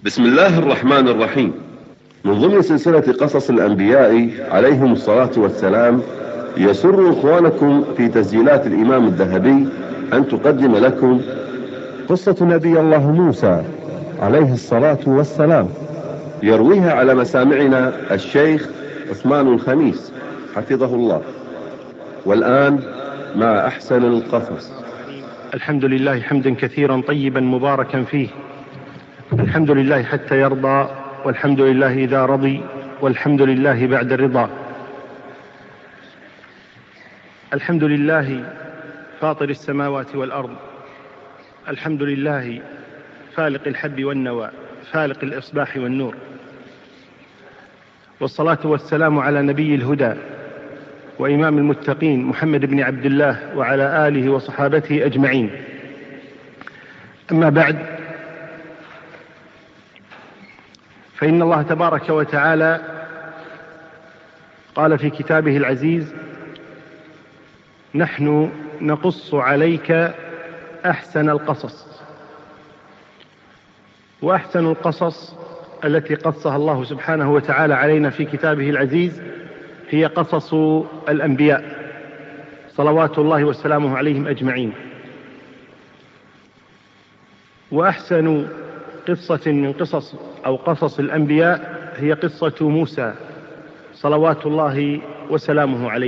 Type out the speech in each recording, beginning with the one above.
بسم الله الرحمن الرحيم. من ضمن سلسلة قصص الأنبياء عليهم الصلاة والسلام، يسر إخوانكم في تسجيلات الإمام الذهبي أن تقدم لكم قصة نبي الله موسى عليه الصلاة والسلام، يرويها على مسامعنا الشيخ عثمان الخميس حفظه الله. والآن مع أحسن القصص. الحمد لله حمدا كثيرا طيبا مباركا فيه، الحمد لله حتى يرضى، والحمد لله إذا رضي، والحمد لله بعد الرضا. الحمد لله فاطر السماوات والأرض، الحمد لله فالق الحب والنوى، فالق الإصباح والنور، والصلاة والسلام على نبي الهدى وإمام المتقين محمد بن عبد الله وعلى آله وصحابته أجمعين. أما بعد، فإن الله تبارك وتعالى قال في كتابه العزيز: نحن نقص عليك أحسن القصص. وأحسن القصص التي قصها الله سبحانه وتعالى علينا في كتابه العزيز هي قصص الأنبياء صلوات الله وسلامه عليهم أجمعين. وأحسن قصة من قصص الأنبياء هي قصة موسى صلوات الله وسلامه عليه،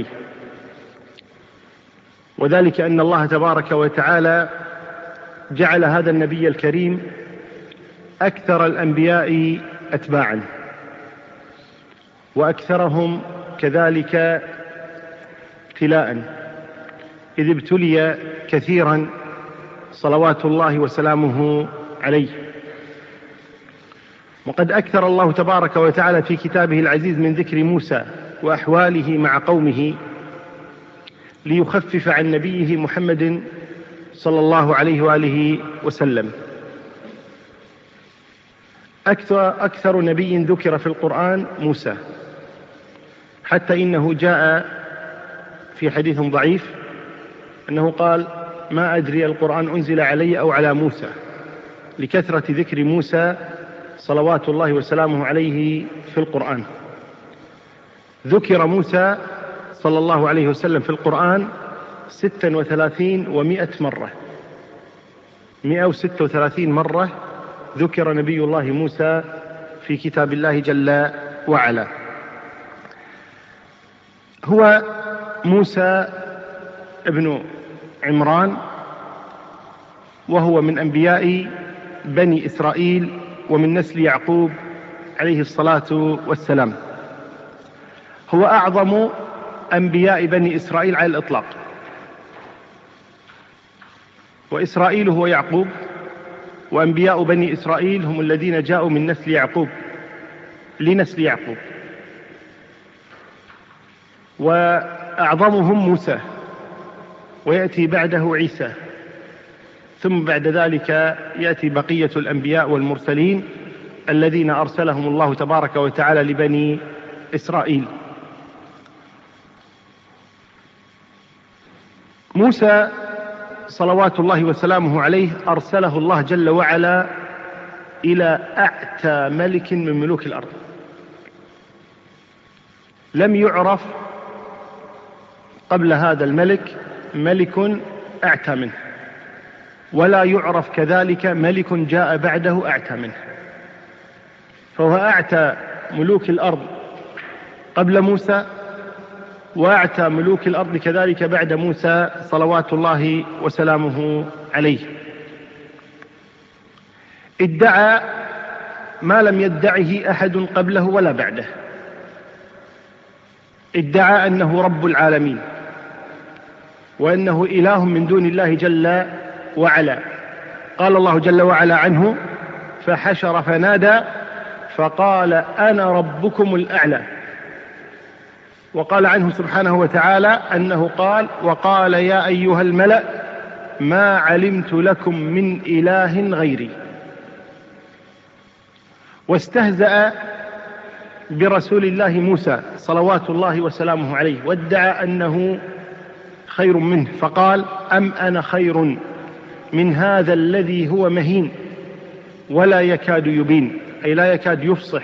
وذلك أن الله تبارك وتعالى جعل هذا النبي الكريم أكثر الأنبياء أتباعا، وأكثرهم كذلك ابتلاء، إذ ابتلي كثيرا صلوات الله وسلامه عليه. وقد أكثر الله تبارك وتعالى في كتابه العزيز من ذكر موسى وأحواله مع قومه ليخفف عن نبيه محمد صلى الله عليه وآله وسلم. أكثر نبي ذكر في القرآن موسى، حتى إنه جاء في حديث ضعيف أنه قال: ما أدري القرآن أنزل علي أو على موسى، لكثرة ذكر موسى صلوات الله وسلامه عليه في القرآن. ذكر موسى صلى الله عليه وسلم في القرآن 36 و100 مرة، 136 مرة ذكر نبي الله موسى في كتاب الله جل وعلا. هو موسى ابن عمران، وهو من أنبياء بني إسرائيل ومن نسل يعقوب عليه الصلاة والسلام. هو أعظم أنبياء بني إسرائيل على الإطلاق، وإسرائيل هو يعقوب، وأنبياء بني إسرائيل هم الذين جاءوا من نسل يعقوب لنسل يعقوب، وأعظمهم موسى، ويأتي بعده عيسى، ثم بعد ذلك يأتي بقية الأنبياء والمرسلين الذين أرسلهم الله تبارك وتعالى لبني إسرائيل. موسى صلوات الله وسلامه عليه أرسله الله جل وعلا إلى أعتى ملك من ملوك الأرض. لم يعرف قبل هذا الملك ملك أعتى منه، ولا يعرف كذلك ملك جاء بعده أعتى منه، فهو أعتى ملوك الأرض قبل موسى، وأعتى ملوك الأرض كذلك بعد موسى صلوات الله وسلامه عليه. ادعى ما لم يدعه أحد قبله ولا بعده، ادعى أنه رب العالمين، وأنه إله من دون الله جل وعلا. قال الله جل وعلا عنه: فحشر فنادى فقال أنا ربكم الأعلى. وقال عنه سبحانه وتعالى أنه قال: وقال يا أيها الملأ ما علمت لكم من إله غيري. واستهزأ برسول الله موسى صلوات الله وسلامه عليه، وادعى أنه خير منه، فقال: أم أنا خير من هذا الذي هو مهين. ولا يكاد يبين، أي لا يكاد يفصح.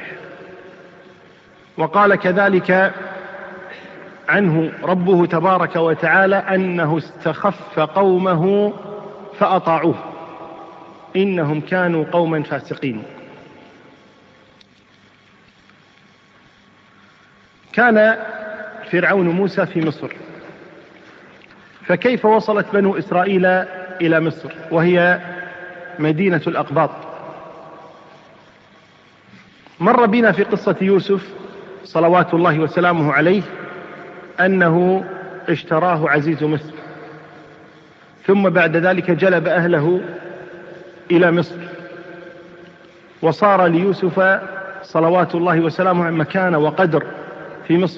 وقال كذلك عنه ربه تبارك وتعالى أنه استخف قومه فأطاعوه إنهم كانوا قوما فاسقين. كان فرعون موسى في مصر، فكيف وصلت بنو إسرائيل إلى مصر وهي مدينة الأقباط؟ مر بنا في قصة يوسف صلوات الله وسلامه عليه أنه اشتراه عزيز مصر، ثم بعد ذلك جلب أهله إلى مصر، وصار ليوسف صلوات الله وسلامه مكانة وقدر في مصر.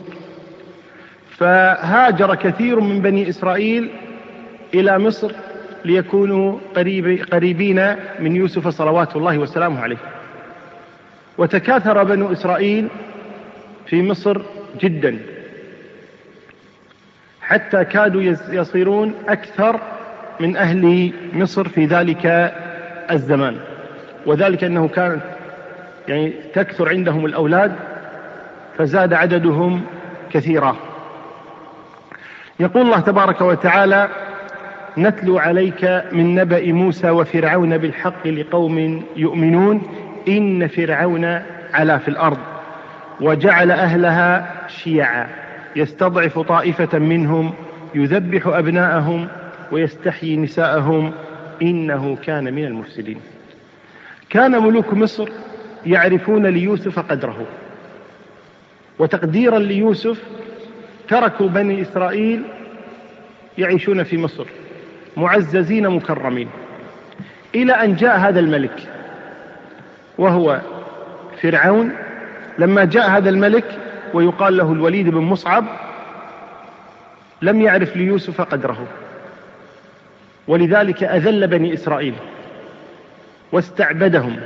فهاجر كثير من بني إسرائيل إلى مصر ليكونوا قريبين من يوسف صلوات الله وسلامه عليه. وتكاثر بنو إسرائيل في مصر جدا حتى كادوا يصيرون أكثر من أهل مصر في ذلك الزمان، وذلك أنه كانت تكثر عندهم الأولاد فزاد عددهم كثيرا. يقول الله تبارك وتعالى: نتلو عليك من نبأ موسى وفرعون بالحق لقوم يؤمنون إن فرعون علا في الأرض وجعل أهلها شيعا يستضعف طائفة منهم يذبح أبناءهم ويستحيي نساءهم إنه كان من المفسدين. كان ملوك مصر يعرفون ليوسف قدره، وتقديرا ليوسف تركوا بني إسرائيل يعيشون في مصر معززين مكرمين، إلى أن جاء هذا الملك وهو فرعون. لما جاء هذا الملك ويقال له الوليد بن مصعب لم يعرف ليوسف قدره، ولذلك أذل بني إسرائيل واستعبدهم،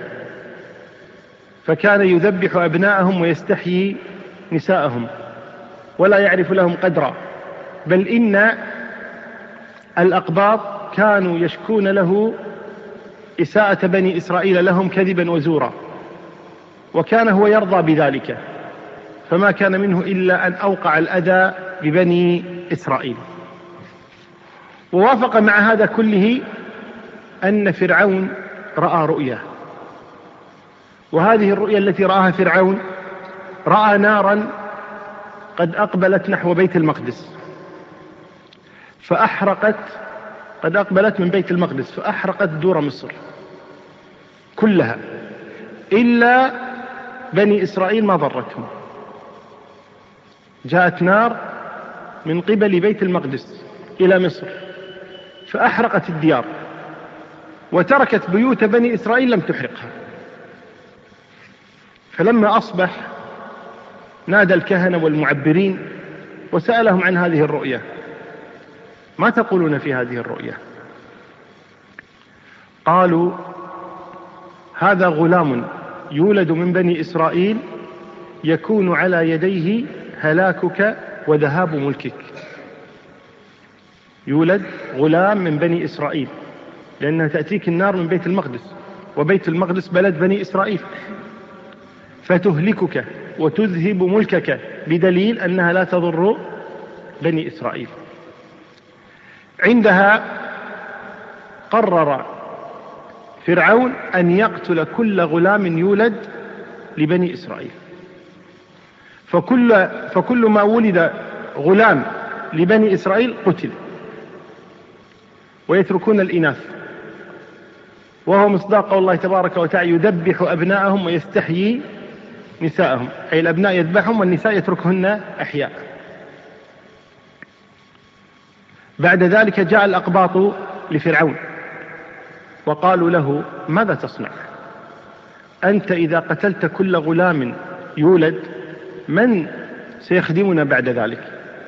فكان يذبح أبناءهم ويستحيي نساءهم ولا يعرف لهم قدرا، بل إن الأقباط كانوا يشكون له إساءة بني إسرائيل لهم كذبا وزورا، وكان هو يرضى بذلك، فما كان منه إلا أن أوقع الأذى ببني إسرائيل. ووافق مع هذا كله أن فرعون رأى رؤيا، وهذه الرؤيا التي رآها فرعون رأى نارا قد أقبلت نحو بيت المقدس فأحرقت، قد أقبلت من بيت المقدس فأحرقت دور مصر كلها، إلا بني إسرائيل ما ضرتهم. جاءت نار من قبل بيت المقدس إلى مصر فأحرقت الديار، وتركت بيوت بني إسرائيل لم تحرقها. فلما أصبح نادى الكهنة والمعبرين وسألهم عن هذه الرؤيا: ما تقولون في هذه الرؤيا؟ قالوا: هذا غلام يولد من بني إسرائيل يكون على يديه هلاكك وذهاب ملكك. يولد غلام من بني إسرائيل، لأنها تأتيك النار من بيت المقدس، وبيت المقدس بلد بني إسرائيل، فتهلكك وتذهب ملكك، بدليل أنها لا تضر بني إسرائيل. عندها قرر فرعون أن يقتل كل غلام يولد لبني إسرائيل، فكل ما ولد غلام لبني إسرائيل قتل، ويتركون الإناث، وهو مصداق الله تبارك وتعالى: يذبح أبناءهم ويستحيي نساءهم، أي الأبناء يذبحهم والنساء يتركهن أحياء. بعد ذلك جاء الأقباط لفرعون وقالوا له: ماذا تصنع؟ أنت إذا قتلت كل غلام يولد من سيخدمنا بعد ذلك؟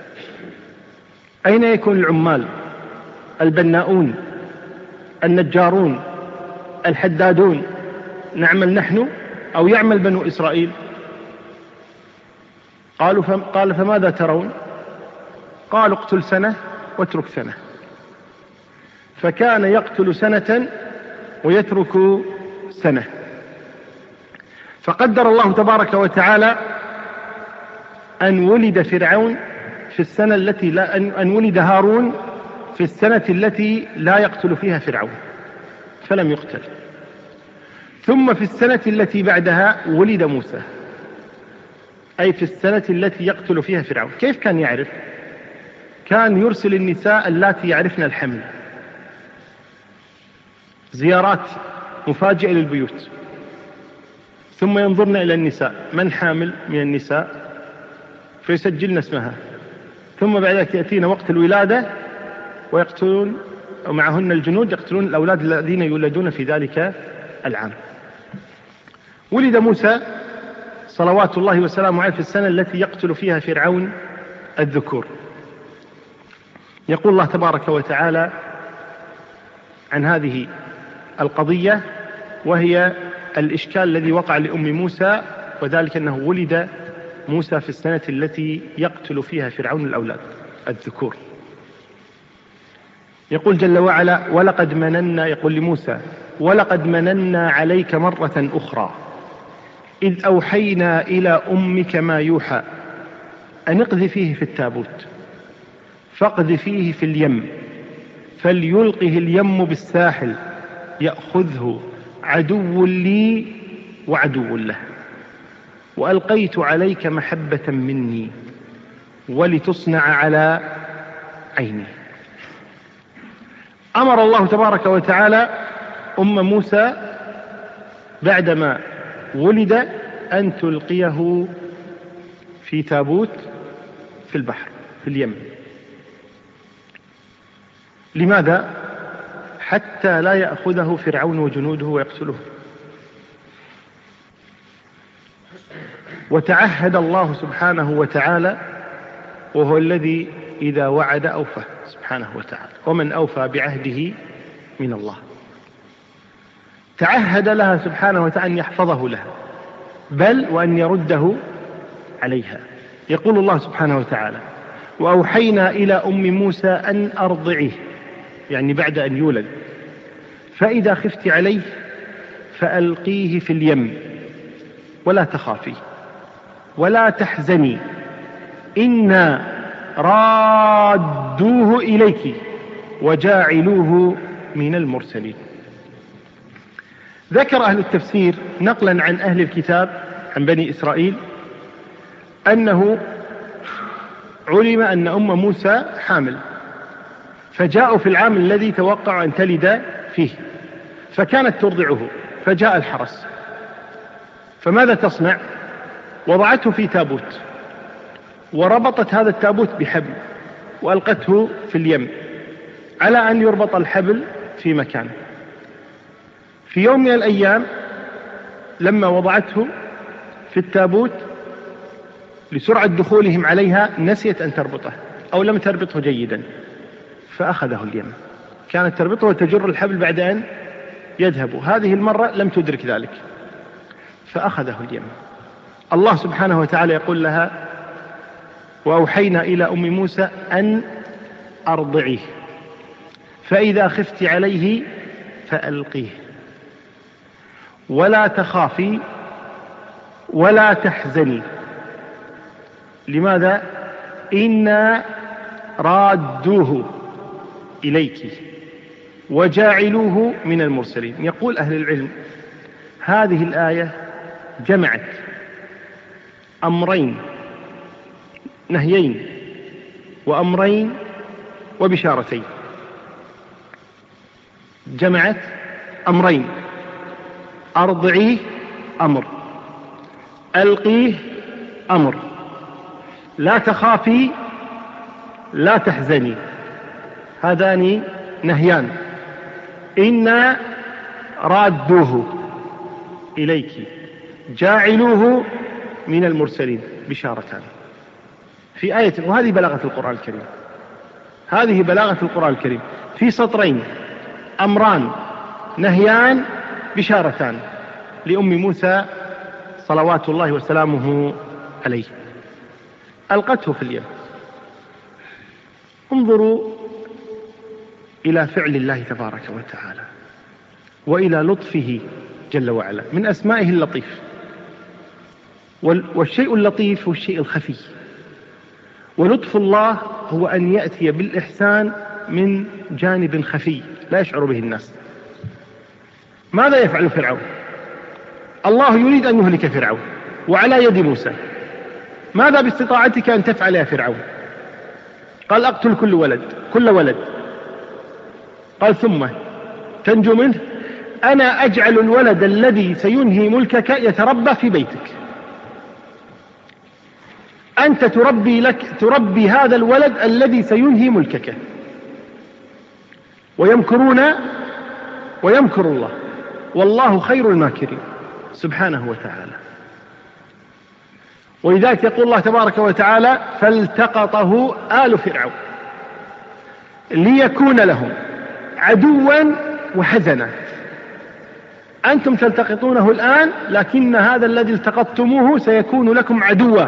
أين يكون العمال، البناؤون، النجارون، الحدادون؟ نعمل نحن أو يعمل بنو إسرائيل؟ قال: فماذا ترون؟ قالوا: اقتل سنة واترك سنة. فكان يقتل سنة ويترك سنة. فقدر الله تبارك وتعالى أن ولد فرعون في السنة التي أن ولد هارون في السنة التي لا يقتل فيها فرعون فلم يقتل، ثم في السنة التي بعدها ولد موسى، أي في السنة التي يقتل فيها فرعون. كيف كان يعرف؟ كان يرسل النساء اللاتي يعرفن الحمل زيارات مفاجئة للبيوت، ثم ينظرن إلى النساء من حامل من النساء فيسجلن اسمها، ثم بعد ذلك يأتين وقت الولادة ويقتلون ومعهن الجنود يقتلون الأولاد الذين يولدون في ذلك العام. ولد موسى صلوات الله وسلامه عليه في السنة التي يقتل فيها فرعون الذكور. يقول الله تبارك وتعالى عن هذه القضية، وهي الإشكال الذي وقع لأم موسى، وذلك أنه ولد موسى في السنة التي يقتل فيها فرعون الأولاد الذكور. يقول جل وعلا: ولقد مننا، يقول لموسى: ولقد مننا عليك مرة أخرى إذ أوحينا إلى أمك ما يوحى أن اقذفيه في التابوت فاقذفيه في اليم فليلقه اليم بالساحل يأخذه عدو لي وعدو له وألقيت عليك محبة مني ولتصنع على عيني. أمر الله تبارك وتعالى أم موسى بعدما ولد أن تلقيه في تابوت في البحر في اليم. لماذا؟ حتى لا يأخذه فرعون وجنوده ويقتله. وتعهد الله سبحانه وتعالى، وهو الذي إذا وعد أوفى سبحانه وتعالى، ومن أوفى بعهده من الله. تعهد لها سبحانه وتعالى أن يحفظه لها، بل وأن يرده عليها. يقول الله سبحانه وتعالى: وأوحينا إلى أم موسى أن أرضعيه، يعني بعد أن يولد، فإذا خفت عليه فألقيه في اليم ولا تخافي ولا تحزني إنا رادوه إليك وجاعلوه من المرسلين. ذكر أهل التفسير نقلا عن أهل الكتاب عن بني إسرائيل أنه علم أن أم موسى حامل، فجاءوا في العام الذي توقع أن تلد فيه، فكانت ترضعه، فجاء الحرس، فماذا تصنع؟ وضعته في تابوت، وربطت هذا التابوت بحبل وألقته في اليم على أن يربط الحبل في مكان. في يوم من الأيام لما وضعته في التابوت لسرعة دخولهم عليها نسيت أن تربطه أو لم تربطه جيدا، فأخذه اليم. كانت تربطه وتجر الحبل بعد أن يذهب، هذه المرة لم تدرك ذلك فأخذه اليم. الله سبحانه وتعالى يقول لها: وأوحينا إلى أم موسى أن أرضعيه فإذا خفت عليه فألقيه ولا تخافي ولا تحزني. لماذا؟ إنا رادوه إليك وجاعلوه من المرسلين. يقول أهل العلم: هذه الآية جمعت أمرين، نهيين وأمرين وبشارتين. جمعت أمرين: أرضعيه أمر، ألقيه أمر، لا تخافي لا تحزني، هذان نهيان. إنا رادوه إليك جاعلوه من المرسلين، بشارتان في آية. وهذه بلاغة القرآن الكريم، هذه بلاغة القرآن الكريم، في سطرين: أمران نهيان بشارتان لأم موسى صلوات الله وسلامه عليه. ألقته في اليم. انظروا إلى فعل الله تبارك وتعالى وإلى لطفه جل وعلا. من أسمائه اللطيف، والشيء اللطيف هو الشيء الخفي، ولطف الله هو أن يأتي بالإحسان من جانب خفي لا يشعر به الناس. ماذا يفعل فرعون؟ الله يريد أن يهلك فرعون وعلى يد موسى. ماذا باستطاعتك أن تفعل يا فرعون؟ قال أقتل كل ولد. قال ثم تنجو منه؟ أنا أجعل الولد الذي سينهي ملكك يتربى في بيتك، أنت تربي هذا الولد الذي سينهي ملكك. ويمكرون ويمكر الله والله خير الماكرين سبحانه وتعالى. ولذلك يقول الله تبارك وتعالى: فالتقطه آل فرعون ليكون لهم عدوا وحزنا. أنتم تلتقطونه الآن، لكن هذا الذي التقطتموه سيكون لكم عدوا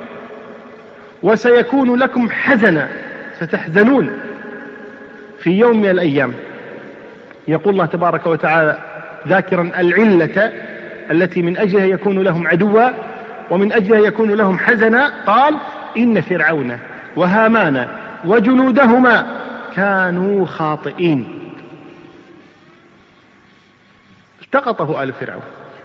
وسيكون لكم حزنا، ستحزنون في يوم من الأيام. يقول الله تبارك وتعالى ذاكرا العلة التي من أجلها يكون لهم عدوا ومن أجلها يكون لهم حزنا، قال: إن فرعون وهامان وجنودهما كانوا خاطئين. التقطه آل فرعون.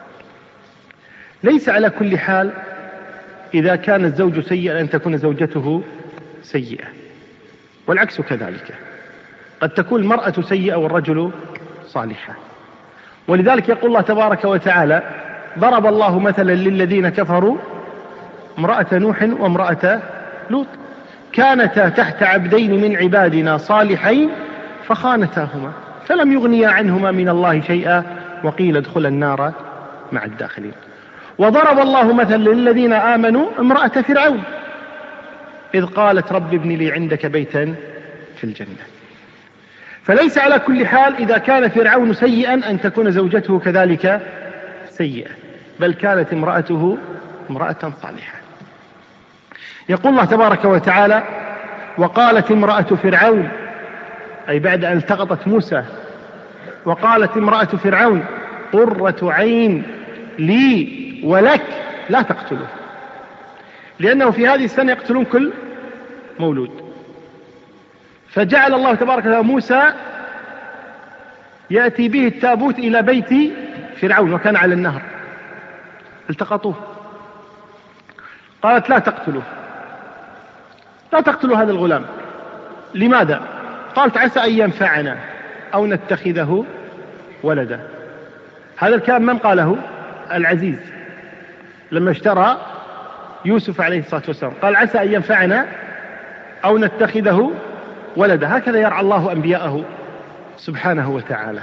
ليس على كل حال إذا كان الزوج سيئا أن تكون زوجته سيئة، والعكس كذلك، قد تكون المرأة سيئة والرجل صالحة. ولذلك يقول الله تبارك وتعالى: ضرب الله مثلا للذين كفروا امرأة نوح وامرأة لوط كانتا تحت عبدين من عبادنا صالحين فخانتاهما فلم يغنيا عنهما من الله شيئا وقيل ادخلا النار مع الداخلين. وضرب الله مثلا للذين آمنوا امرأة فرعون إذ قالت رب ابن لي عندك بيتا في الجنة. فليس على كل حال إذا كان فرعون سيئا أن تكون زوجته كذلك سيئة، بل كانت امرأته امرأة صالحة. يقول الله تبارك وتعالى: وقالت امرأة فرعون، أي بعد أن التقطت موسى، وقالت امرأة فرعون: قرة عين لي ولك لا تقتله، لأنه في هذه السنة يقتلون كل مولود. فجعل الله تبارك وتعالى موسى يأتي به التابوت إلى بيت فرعون وكان على النهر، التقطوه. قالت: لا تقتلوا هذا الغلام. لماذا؟ قالت: عسى أن ينفعنا أو نتخذه ولدا. هذا الكلام من قاله؟ العزيز لما اشترى يوسف عليه الصلاة والسلام، قال: عسى أن ينفعنا أو نتخذه ولدا. هكذا يرعى الله أنبياءه سبحانه وتعالى.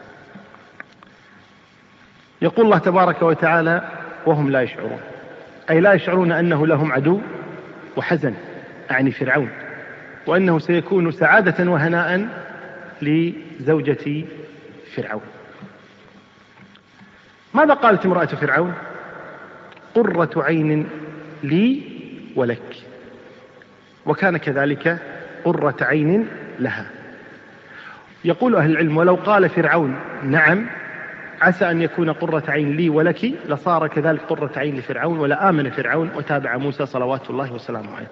يقول الله تبارك وتعالى: وهم لا يشعرون، أي لا يشعرون أنه لهم عدو وحزن، أعني فرعون، وأنه سيكون سعادة وهناء لزوجة فرعون. ماذا قالت امرأة فرعون؟ قرة عين لي ولك، وكان كذلك قرة عين لها. يقول أهل العلم: ولو قال فرعون نعم عسى أن يكون قرة عين لي ولك لصار كذلك قرة عين لفرعون ولآمن فرعون وتابع موسى صلوات الله وسلامه عليه.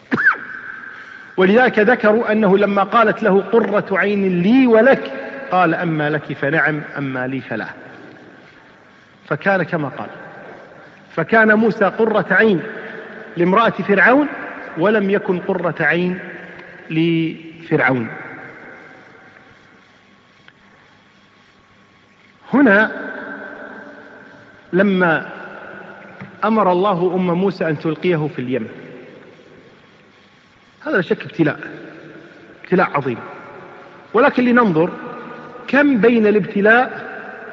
ولذلك ذكروا أنه لما قالت له قرة عين لي ولك قال: أما لك فنعم أما لي فلا. فكان كما قال، فكان موسى قرة عين لامرأة فرعون ولم يكن قرة عين لفرعون. هنا لما أمر الله أم موسى أن تلقيه في اليم، هذا لا شك ابتلاء عظيم، ولكن لننظر كم بين الابتلاء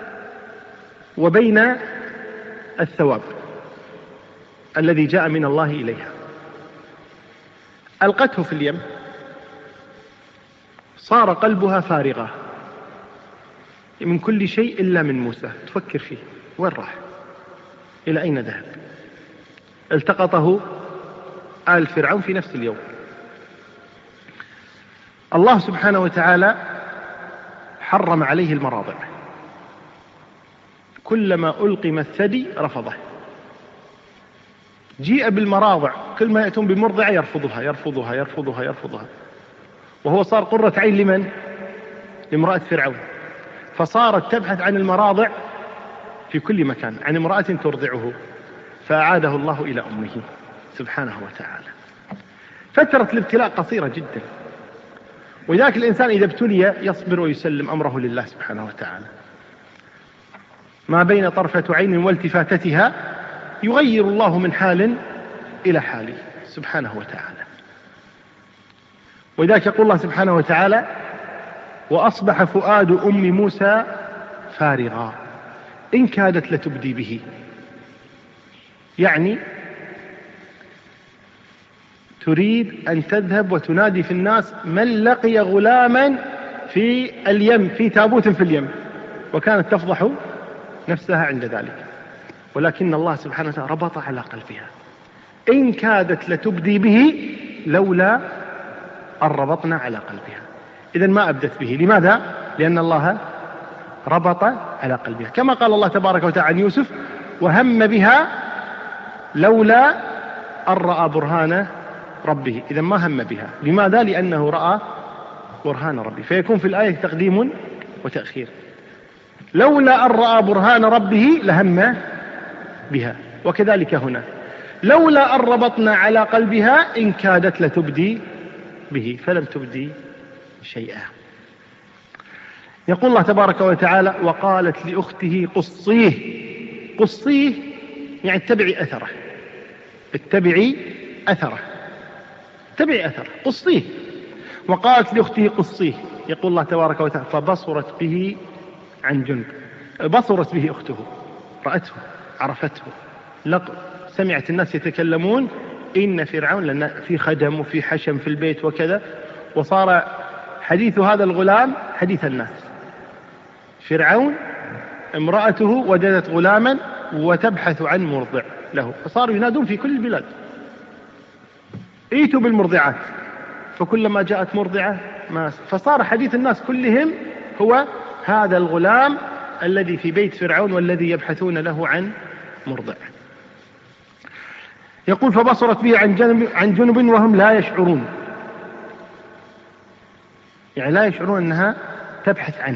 وبين الثواب الذي جاء من الله إليها. ألقته في اليم، صار قلبها فارغة من كل شيء إلا من موسى، تفكر فيه وين راح، إلى أين ذهب. التقطه آل فرعون في نفس اليوم. الله سبحانه وتعالى حرم عليه المراضع، كلما ألقم الثدي رفضه، جيء بالمراضع، كل ما يأتون بمرضعة يرفضها يرفضها يرفضها يرفضها، وهو صار قرة عين لمن؟ لامرأة فرعون، فصارت تبحث عن المراضع في كل مكان، عن امرأة ترضعه، فأعاده الله إلى أمه سبحانه وتعالى. فترة الابتلاء قصيرة جدا، ولذلك الإنسان إذا ابتلي يصبر ويسلم أمره لله سبحانه وتعالى. ما بين طرفة عين والتفاتتها يغير الله من حال إلى حال سبحانه وتعالى. ولذلك يقول الله سبحانه وتعالى: وأصبح فؤاد أم موسى فارغا إن كادت لتبدي به. يعني تريد أن تذهب وتنادي في الناس من لقي غلاما في اليم، في تابوت في اليم، وكانت تفضح نفسها عند ذلك، ولكن الله سبحانه وتعالى ربط على قلبها: إن كادت لتبدي به لولا أن ربطنا على قلبها. إذن ما أبدت به. لماذا؟ لأن الله ربط على قلبها، كما قال الله تبارك وتعالى عن يوسف: وهم بها لولا أن رأى برهان ربه. إذن ما هم بها. لماذا؟ لأنه رأى برهان ربه، فيكون في الآية تقديم وتأخير. لولا أن رأى برهان ربه لهم بها، وكذلك هنا لولا أن ربطنا على قلبها إن كادت لتبدي به فلم تبدي شيئا. يقول الله تبارك وتعالى: وقالت لأخته قصيه. قصيه يعني اتبعي أثره، اتبعي أثره، اتبعي أثره، قصيه. وقالت لأخته قصيه. يقول الله تبارك وتعالى: فبصرت به عن جنب. بصرت به أخته، رأته، عرفته، سمعت الناس يتكلمون إن فرعون، لأن في خدم وفي حشم في البيت وكذا، وصار حديث هذا الغلام حديث الناس. فرعون امرأته وجدت غلاما وتبحث عن مرضع له، فصاروا ينادون في كل البلاد: ائتوا بالمرضعات، فكلما جاءت مرضعة فصار حديث الناس كلهم هو هذا الغلام الذي في بيت فرعون والذي يبحثون له عن مرضع. يقول: فبصرت به عن جنب وهم لا يشعرون، يعني لا يشعرون أنها تبحث عنه.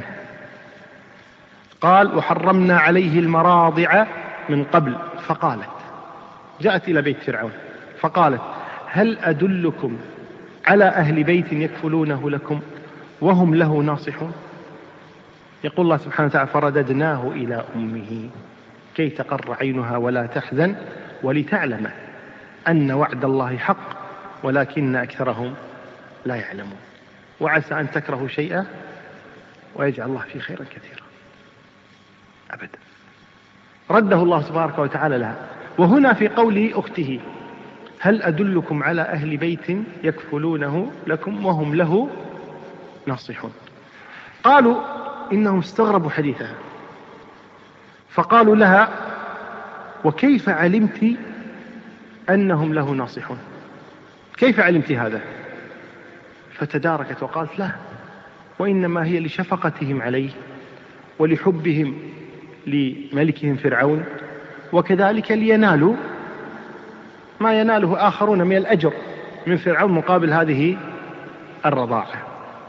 قال: وحرمنا عليه المراضع من قبل. فقالت، جاءت إلى بيت فرعون فقالت: هل أدلكم على أهل بيت يكفلونه لكم وهم له ناصحون. يقول الله سبحانه وتعالى: فرددناه إلى أمه كي تقر عينها ولا تحزن ولتعلم أن وعد الله حق ولكن أكثرهم لا يعلمون. وعسى أن تكرهوا شيئا ويجعل الله فيه خيرا كثيرا. أبدا. رده الله تبارك وتعالى لها. وهنا في قوله أخته: هل أدلكم على أهل بيت يكفلونه لكم وهم له ناصحون. قالوا إنهم استغربوا حديثها، فقالوا لها: وكيف علمت أنهم له ناصحون؟ كيف علمت هذا؟ فتداركت وقالت: لا، وإنما هي لشفقتهم عليه ولحبهم لملكهم فرعون، وكذلك لينالوا ما يناله آخرون من الأجر من فرعون مقابل هذه الرضاعة.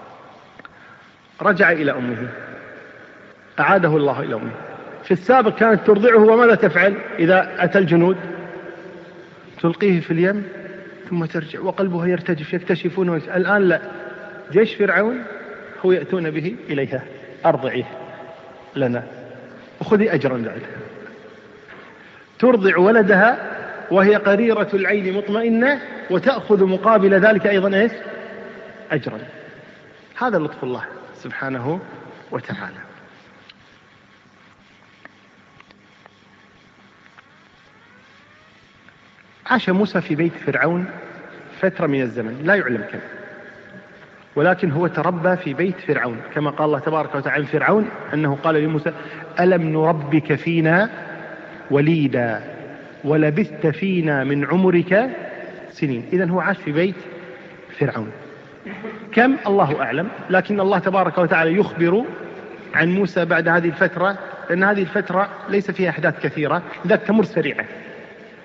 رجع إلى أمه، أعاده الله إلى أمه. في السابق كانت ترضعه، وماذا تفعل إذا أتى الجنود؟ تلقيه في اليم ثم ترجع وقلبها يرتجف، يكتشفون. الآن لا، جيش فرعون هو يأتون به إليها: أرضعيه لنا وخذي أجرا بعد. ترضع ولدها وهي قريرة العين مطمئنة، وتأخذ مقابل ذلك أيضا إيش؟ أجرا. هذا لطف الله سبحانه وتعالى. عاش موسى في بيت فرعون فترة من الزمن لا يعلم كم، ولكن هو تربى في بيت فرعون، كما قال الله تبارك وتعالى عن فرعون أنه قال لموسى: ألم نربك فينا وليدا ولبثت فينا من عمرك سنين. إذن هو عاش في بيت فرعون. كم؟ الله أعلم، لكن الله تبارك وتعالى يخبر عن موسى بعد هذه الفترة، لأن هذه الفترة ليس فيها أحداث كثيرة، ذات تمر سريعة.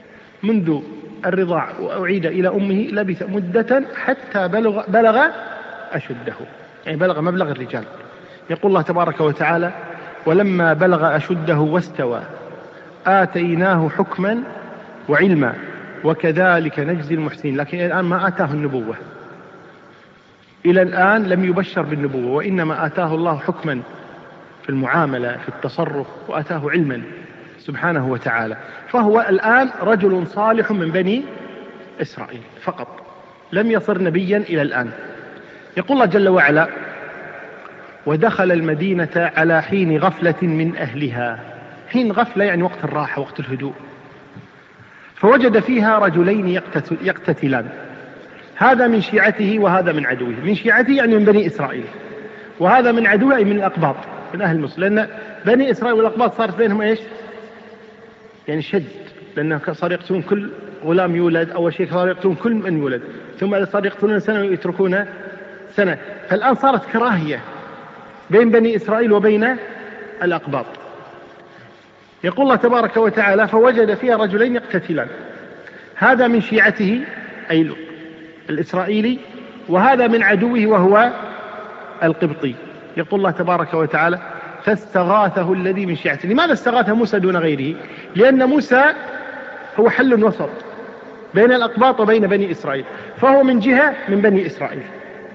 منذ الرضاع وأعيد إلى أمه لبث مدة حتى بلغ أشده، يعني بلغ مبلغ الرجال. يقول الله تبارك وتعالى: ولما بلغ أشده واستوى آتيناه حكما وعلما وكذلك نجزي المحسنين. لكن الآن ما آتاه النبوة، إلى الآن لم يبشر بالنبوة، وإنما آتاه الله حكما في المعاملة في التصرف، وآتاه علما سبحانه وتعالى. فهو الآن رجل صالح من بني إسرائيل فقط، لم يصر نبيا إلى الآن. يقول الله جل وعلا: ودخل المدينة على حين غفلة من أهلها. حين غفلة يعني وقت الراحة، وقت الهدوء. فوجد فيها رجلين يقتتلان، هذا من شيعته وهذا من عدوه. من شيعته يعني من بني إسرائيل، وهذا من عدوه أي من الأقباط، من أهل مصر، لأن بني إسرائيل والأقباط صارت بينهم إيش؟ يعني شد، لأنه صار يقتلون كل غلام يولد، أول شيء صار يقتلون كل من يولد، ثم صار يقتلون سنة ويتركون سنة. فالآن صارت كراهية بين بني إسرائيل وبين الأقباط. يقول الله تبارك وتعالى: فوجد فيها رجلين يقتتلان، هذا من شيعته أي الإسرائيلي، وهذا من عدوه وهو القبطي. يقول الله تبارك وتعالى: فاستغاثه الذي من شيعته. لماذا استغاث موسى دون غيره؟ لأن موسى هو حل وسط بين الأقباط وبين بني إسرائيل، فهو من جهة من بني إسرائيل،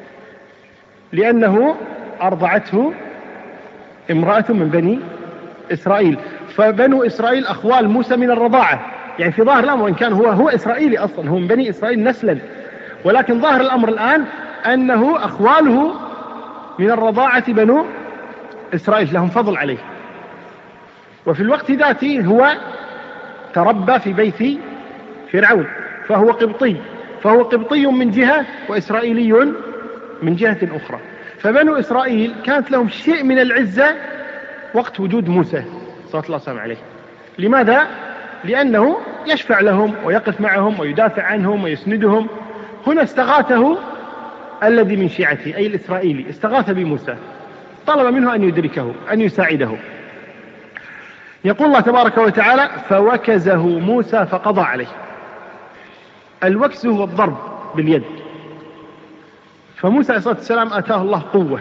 لأنه أرضعته امرأة من بني إسرائيل. فبنو إسرائيل أخوال موسى من الرضاعة، يعني في ظاهر الأمر، وإن كان هو إسرائيلي أصلا، هو من بني إسرائيل نسلا، ولكن ظاهر الأمر الآن أنه أخواله من الرضاعة بنو إسرائيل، لهم فضل عليه. وفي الوقت ذاته هو تربى في بيت فرعون، فهو قبطي، فهو قبطي من جهة وإسرائيلي من جهة أخرى. فبنو إسرائيل كانت لهم شيء من العزة وقت وجود موسى صلى الله عليه وسلم. لماذا؟ لأنه يشفع لهم ويقف معهم ويدافع عنهم ويسندهم. هنا استغاثه الذي من شيعته أي الإسرائيلي، استغاث بموسى، طلب منه أن يدركه، أن يساعده. يقول الله تبارك وتعالى: فوكزه موسى فقضى عليه. الوكز هو الضرب باليد، فموسى عليه الصلاة والسلام آتاه الله قوة،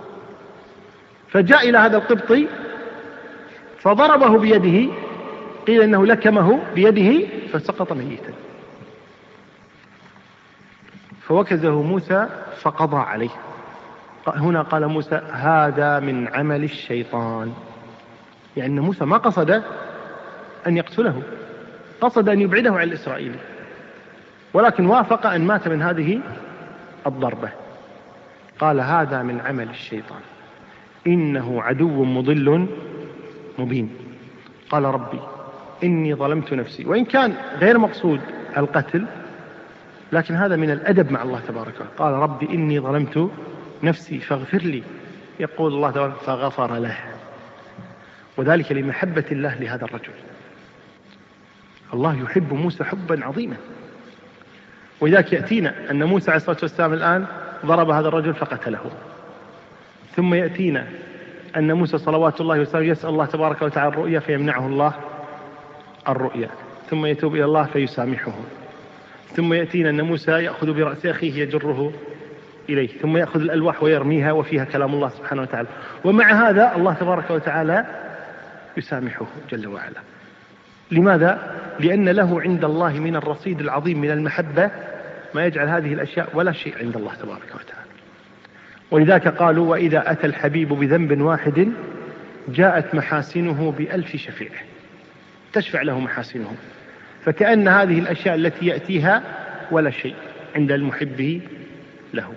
فجاء إلى هذا القبطي فضربه بيده، قيل إنه لكمه بيده فسقط ميتا. فوكزه موسى فقضى عليه. هنا قال موسى: هذا من عمل الشيطان، يعني أن موسى ما قصد أن يقتله، قصد أن يبعده عن الإسرائيلي، ولكن وافق أن مات من هذه الضربة. قال: هذا من عمل الشيطان إنه عدو مضل مبين. قال: ربي إني ظلمت نفسي. وإن كان غير مقصود القتل، لكن هذا من الأدب مع الله تبارك وتعالى. قال: ربي إني ظلمت نفسي فاغفر لي. يقول الله تبارك فغفر له، وذلك لمحبة الله لهذا الرجل. الله يحب موسى حبا عظيما، ولذلك يأتينا أن موسى عليه الصلاة والسلام الآن ضرب هذا الرجل فقتله، ثم يأتينا أن موسى صلوات الله وسلامه يسأل الله تبارك وتعالى الرؤيا فيمنعه الله الرؤيا، ثم يتوب إلى الله فيسامحه، ثم يأتينا أن موسى يأخذ برأس أخيه يجره إليه، ثم يأخذ الألواح ويرميها وفيها كلام الله سبحانه وتعالى، ومع هذا الله تبارك وتعالى يسامحه جل وعلا. لماذا؟ لأن له عند الله من الرصيد العظيم من المحبة ما يجعل هذه الأشياء ولا شيء عند الله تبارك وتعالى. ولذلك قالوا: وإذا أتى الحبيب بذنب واحد جاءت محاسنه بألف شفيع، تشفع له محاسنه. فكأن هذه الأشياء التي يأتيها ولا شيء عند المحب له.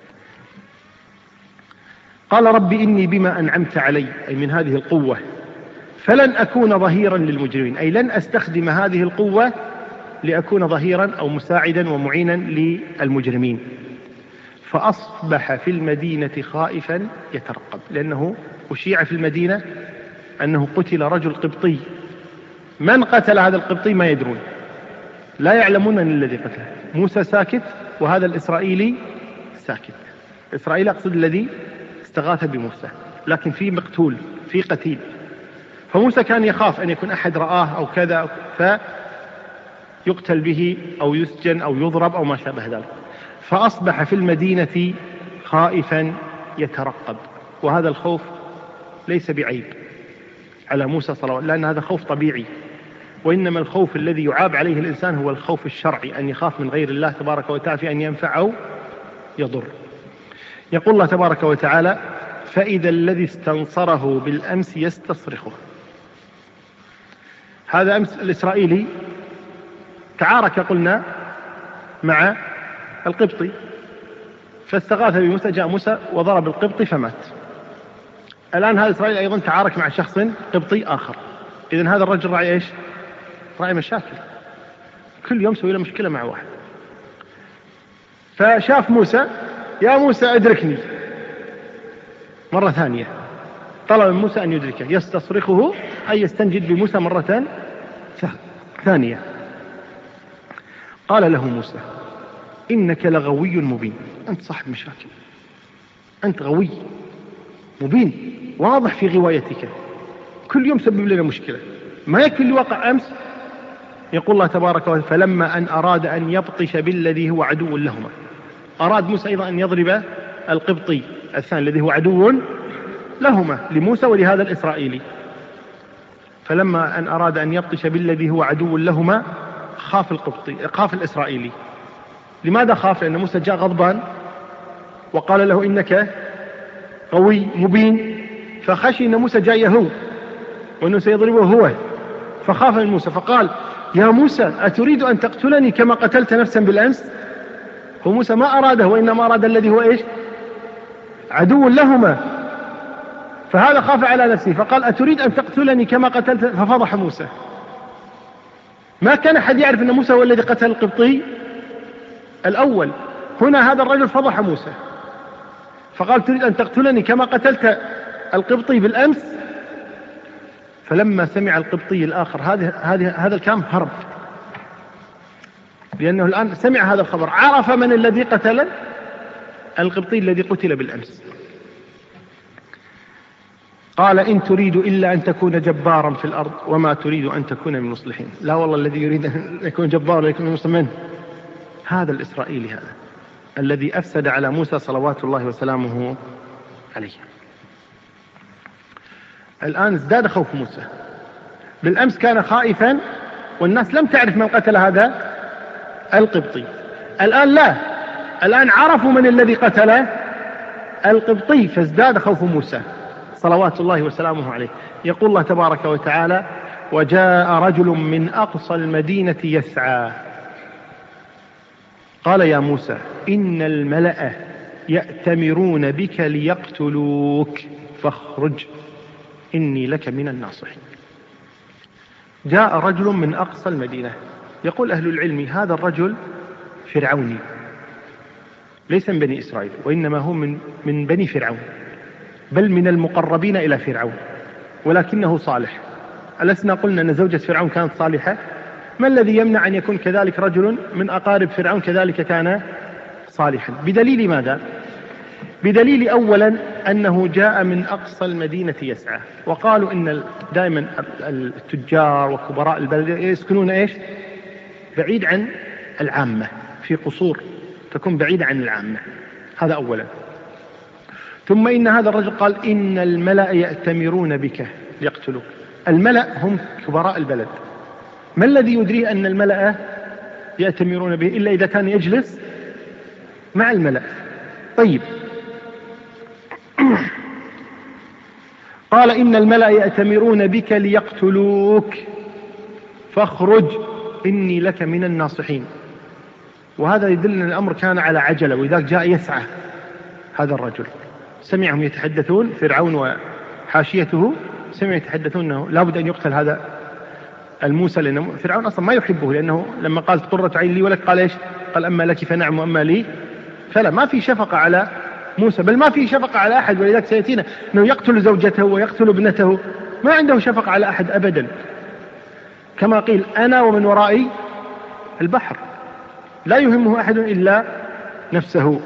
قال: رب إني بما أنعمت علي، أي من هذه القوة، فلن أكون ظهيرا للمجرمين، أي لن أستخدم هذه القوة لأكون ظهيرا أو مساعدا ومعينا للمجرمين. فأصبح في المدينة خائفا يترقب، لأنه أشيع في المدينة أنه قتل رجل قبطي. من قتل هذا القبطي ما يدرون، لا يعلمون من الذي قتله. موسى ساكت وهذا الإسرائيلي ساكت. إسرائيل أقصد الذي استغاث بموسى، لكن في مقتول، في قتيل. فموسى كان يخاف أن يكون أحد رآه أو كذا، يقتل به أو يسجن أو يضرب أو ما شابه ذلك. فأصبح في المدينة خائفا يترقب، وهذا الخوف ليس بعيب على موسى صلى الله عليه وسلم، لأن هذا خوف طبيعي، وإنما الخوف الذي يعاب عليه الإنسان هو الخوف الشرعي، أن يخاف من غير الله تبارك وتعالى في أن ينفع أو يضر. يقول الله تبارك وتعالى: فإذا الذي استنصره بالأمس يستصرخه. هذا أمس الإسرائيلي تعارك قلنا مع القبطي، فاستغاث بموسى، جاء موسى وضرب القبطي فمات. الآن هذا الإسرائيلي أيضا تعارك مع شخص قبطي آخر. إذن هذا الرجل راعي إيش؟ راعي مشاكل، كل يوم سوي له مشكلة مع واحد. فشاف موسى: يا موسى أدركني. مرة ثانية طلب من موسى أن يدركه، يستصرخه أي يستنجد بموسى مرة ثانية. قال له موسى: إنك لغوي مبين. أنت صاحب مشاكل، أنت غوي مبين، واضح في غوايتك، كل يوم سبب لنا مشكلة، ما يكفي اللي وقع أمس. يقول الله تبارك وتعالى: فلما أن أراد أن يبطش بالذي هو عدو لهما. أراد موسى أيضا أن يضرب القبطي الثاني الذي هو عدو لهما، لموسى ولهذا الإسرائيلي. فلما أن أراد أن يبطش بالذي هو عدو لهما خاف القبطي، خاف الإسرائيلي. لماذا خاف؟ لأن موسى جاء غضبان وقال له: إنك قوي مبين، فخشي أن موسى جاي هو وأنه سيضربه هو، فخاف من موسى، فقال: يا موسى أتريد أن تقتلني كما قتلت نفسا بالأمس؟ وموسى ما أراده، وإنما أراد الذي هو إيش؟ عدو لهما. فهذا خاف على نفسه فقال: أتريد أن تقتلني كما قتلت؟ ففضح موسى. ما كان أحد يعرف أن موسى هو الذي قتل القبطي الأول. هنا هذا الرجل فضح موسى فقال: تريد أن تقتلني كما قتلت القبطي بالأمس؟ فلما سمع القبطي الآخر هذا الكلام هرب، لأنه الآن سمع هذا الخبر، عرف من الذي قتل القبطي الذي قتل بالأمس. قال: إن تريد إلا أن تكون جبارا في الأرض وما تريد أن تكون من المصلحين. لا والله، الذي يريد أن يكون جبارا ولا يكون من المصلحين هذا الإسرائيلي، هذا الذي أفسد على موسى صلوات الله وسلامه عليه. الآن ازداد خوف موسى. بالأمس كان خائفا والناس لم تعرف من قتل هذا القبطي، الآن لا، الآن عرفوا من الذي قتل القبطي، فازداد خوف موسى صلوات الله وسلامه عليه. يقول الله تبارك وتعالى: وجاء رجل من أقصى المدينة يسعى قال يا موسى إن الملأ يأتمرون بك ليقتلوك فاخرج إني لك من الناصحين. جاء رجل من أقصى المدينة. يقول أهل العلم هذا الرجل فرعوني، ليس من بني إسرائيل، وإنما هو من بني فرعون، بل من المقربين إلى فرعون، ولكنه صالح. ألسنا قلنا أن زوجة فرعون كانت صالحة؟ ما الذي يمنع أن يكون كذلك رجل من أقارب فرعون كذلك كان صالحا؟ بدليل ماذا؟ بدليل أولا أنه جاء من أقصى المدينة يسعى. وقالوا إن دائما التجار وكبراء البلد يسكنون إيش؟ بعيد عن العامة، في قصور تكون بعيدة عن العامة، هذا أولا. ثم إن هذا الرجل قال إن الملأ يأتمرون بك ليقتلوك. الملأ هم كبراء البلد. ما الذي يدريه أن الملأ يأتمرون به إلا إذا كان يجلس مع الملأ؟ طيب، قال إن الملأ يأتمرون بك ليقتلوك فاخرج إني لك من الناصحين. وهذا يدل أن الأمر كان على عجلة، وإذا جاء يسعى هذا الرجل. سمعهم يتحدثون، فرعون وحاشيته سمعوا يتحدثون أنه لابد أن يقتل هذا الموسى، لأن فرعون أصلا ما يحبه، لأنه لما قالت قرة عين لي ولك قال إيش؟ قال أما لك فنعم وأما لي فلا. ما في شفقة على موسى، بل ما في شفقة على أحد. ولذلك سيأتينا أنه يقتل زوجته ويقتل ابنته، ما عنده شفقة على أحد أبدا. كما قيل أنا ومن ورائي البحر، لا يهمه أحد إلا نفسه.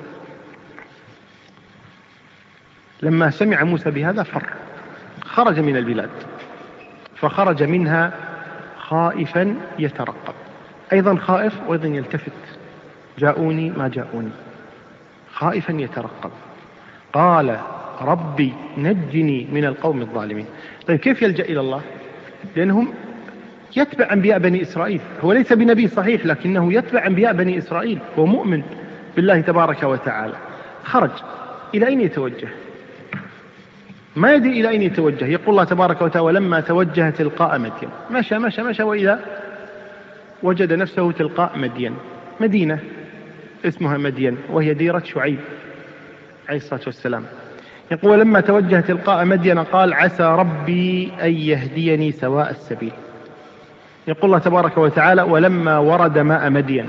لما سمع موسى بهذا خرج من البلاد، فخرج منها خائفا يترقب. أيضا خائف وأيضا يلتفت، جاءوني ما جاءوني، خائفا يترقب. قال ربي نجني من القوم الظالمين. طيب كيف يلجأ إلى الله؟ لأنهم يتبع أنبياء بني إسرائيل، هو ليس بنبي صحيح لكنه يتبع أنبياء بني إسرائيل، هو مؤمن بالله تبارك وتعالى. خرج إلى أين يتوجه؟ ما يدري إلى أين يتوجه. يقول الله تبارك وتعالى ولما توجه تلقاء مدين، مشى مشى مشى وإذا وجد نفسه تلقاء مدين، مدينة اسمها مدين وهي ديرة شعيب عليه الصلاة والسلام. يقول لما توجه تلقاء مدين قال عسى ربي أن يهديني سواء السبيل. يقول الله تبارك وتعالى ولما ورد ماء مدين،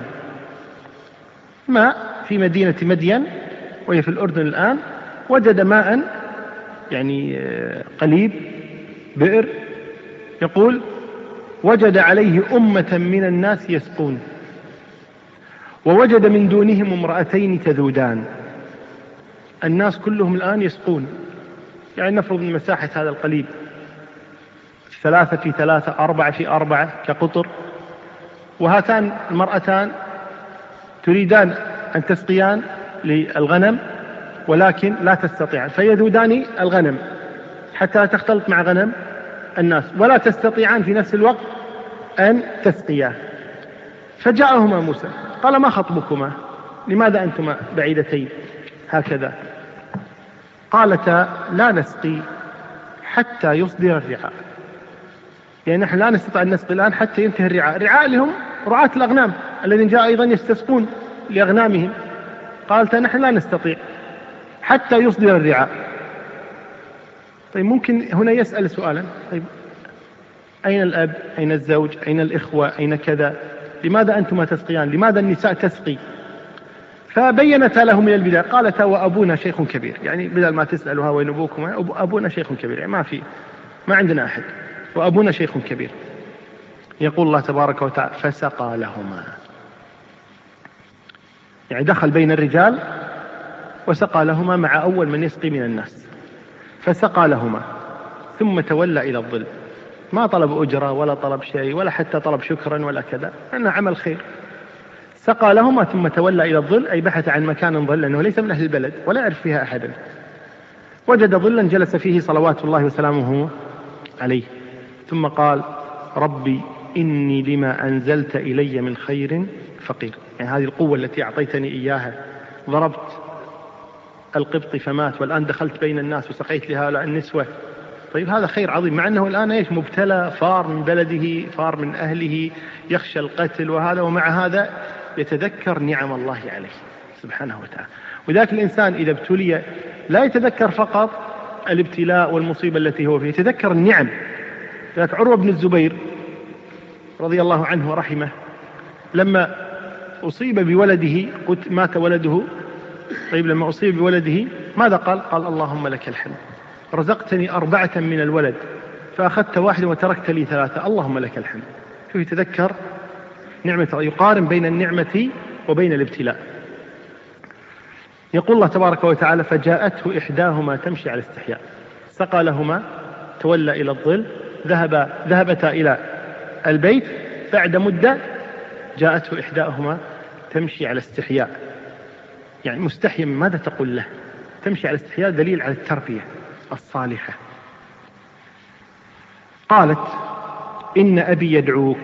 ماء في مدينة مدين وهي في الأردن الآن، وجد ماء يعني قليب بئر. يقول وجد عليه أمة من الناس يسقون، ووجد من دونهم امرأتين تذودان. الناس كلهم الآن يسقون، يعني نفرض من مساحة هذا القليب 3 في 3 4 في 4 كقطر، وهاتان المرأتان تريدان أن تسقيان للغنم ولكن لا تستطيعان، فيذودان الغنم حتى تختلط مع غنم الناس، ولا تستطيعان في نفس الوقت أن تسقيا. فجاءهما موسى قال ما خطبكما؟ لماذا أنتما بعيدتين هكذا؟ قالتا لا نسقي حتى يصدر الرعاء، يعني نحن لا نستطيع أن نسقي الآن حتى ينتهي الرعاء. الرعاء لهم رعاة الأغنام الذين جاء أيضا يستسقون لأغنامهم. قالتا نحن لا نستطيع حتى يصدر الرعاء. طيب ممكن هنا يسأل سؤالا، طيب أين الأب؟ أين الزوج؟ أين الإخوة؟ أين كذا؟ لماذا أنتما تسقيان؟ لماذا النساء تسقي؟ فبينت له من البداية، قالت وأبونا شيخ كبير، يعني بدل ما تسألها وين أبوكما، أبونا شيخ كبير، يعني ما عندنا أحد، وأبونا شيخ كبير. يقول الله تبارك وتعالى فسقى لهما، يعني دخل بين الرجال وسقى لهما مع أول من يسقي من الناس. فسقى لهما ثم تولى إلى الظل، ما طلب أجرة ولا طلب شيء ولا حتى طلب شكرا ولا كذا، أنه عمل خير. سقى لهما ثم تولى إلى الظل، أي بحث عن مكان ظل لأنه ليس من أهل البلد ولا يعرف فيها أحدا. وجد ظلا جلس فيه صلوات الله وسلامه عليه، ثم قال ربي إني لما أنزلت إلي من خير فقير. يعني هذه القوة التي أعطيتني إياها، ضربت القبط فمات والآن دخلت بين الناس وسقيت لهؤلاء النسوة. طيب هذا خير عظيم، مع أنه الآن مبتلى، فار من بلده، فار من أهله، يخشى القتل وهذا، ومع هذا يتذكر نعم الله عليه سبحانه وتعالى. وذاك الإنسان إذا ابتلي لا يتذكر فقط الابتلاء والمصيبة التي هو فيه، يتذكر النعم. ذاك عروة بن الزبير رضي الله عنه ورحمه لما أصيب بولده، مات ولده، طيب لما أصيب بولده ماذا قال؟ قال اللهم لك الحمد، رزقتني 4 من الولد فأخذت 1 وتركت لي 3، اللهم لك الحمد. شوف يتذكر نعمة، يقارن بين النعمة وبين الابتلاء. يقول الله تبارك وتعالى فجاءته إحداهما تمشي على استحياء، سقى لهما، تولى إلى الظل، ذهبتا إلى البيت. بعد مدة جاءته إحداهما تمشي على استحياء، يعني مستحيا، ماذا تقول له؟ تمشي على استحياء دليل على التربية الصالحة. قالت إن أبي يدعوك.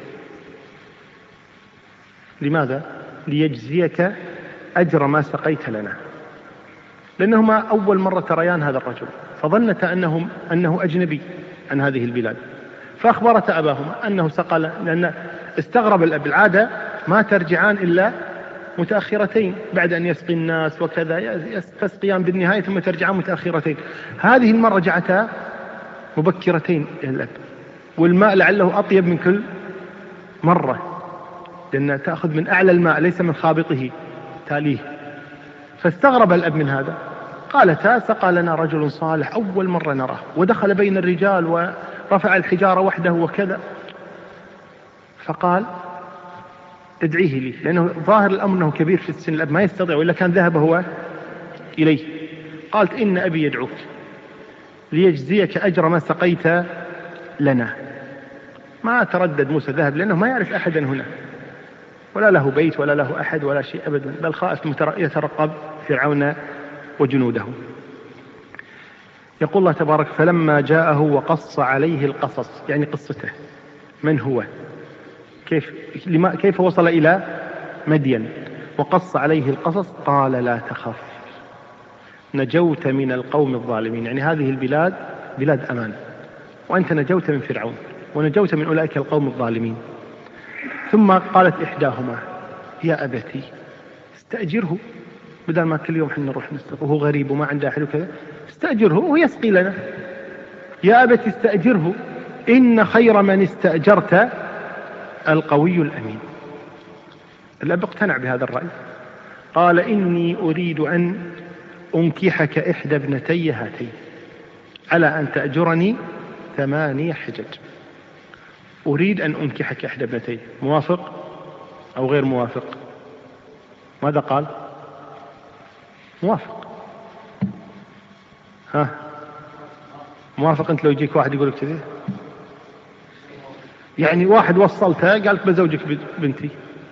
لماذا؟ ليجزيك أجر ما سقيت لنا، لأنهما أول مرة تريان هذا الرجل، فظنت أنه أجنبي عن هذه البلاد، فأخبرت أباهما أنه سقى، لأن استغرب الأب، العادة ما ترجعان إلا متأخرتين بعد أن يسقي الناس وكذا، تسقيان بالنهاية ثم ترجعان متأخرتين. هذه المرة رجعتا مبكرتين إلى الأب، والماء لعله أطيب من كل مرة، لأن تأخذ من أعلى الماء ليس من خابطه تاليه. فاستغرب الأب من هذا. قالتا سقى لنا رجل صالح أول مرة نراه، ودخل بين الرجال ورفع الحجارة وحده وكذا. فقال ادعيه لي، لأنه ظاهر الأمر أنه كبير في السن، الأب ما يستطيع وإلا كان ذهب هو إليه. قالت إن أبي يدعوك ليجزيك أجر ما سقيت لنا. ما تردد موسى، ذهب، لأنه ما يعرف أحدا هنا، ولا له بيت ولا له أحد ولا شيء أبدا، بل خائف يترقب فرعون وجنوده. يقول الله تبارك: فلما جاءه وقص عليه القصص، يعني قصته، من هو، كيف وصل إلى مدين، وقص عليه القصص، قال: لا تخف نجوت من القوم الظالمين. يعني هذه البلاد بلاد أمان، وأنت نجوت من فرعون ونجوت من أولئك القوم الظالمين. ثم قالت إحداهما: يا أبتي استأجره، بدل ما كل يوم حنا نروح نسرق وهو غريب وما عنده أحد وكذا، استأجره ويسقي لنا. يا أبتي استأجره إن خير من استأجرت القوي الأمين. الأب اقتنع بهذا الرأي، قال: إني أريد أن أنكحك إحدى ابنتي هاتين على أن تأجرني 8 حجج. أريد أن أنكحك إحدى ابنتي، موافق أو غير موافق؟ ماذا قال؟ موافق. ها، موافق أنت لو يجيك واحد يقول لك كذا؟ يعني واحد وصلته قالت بزوجك بنتي،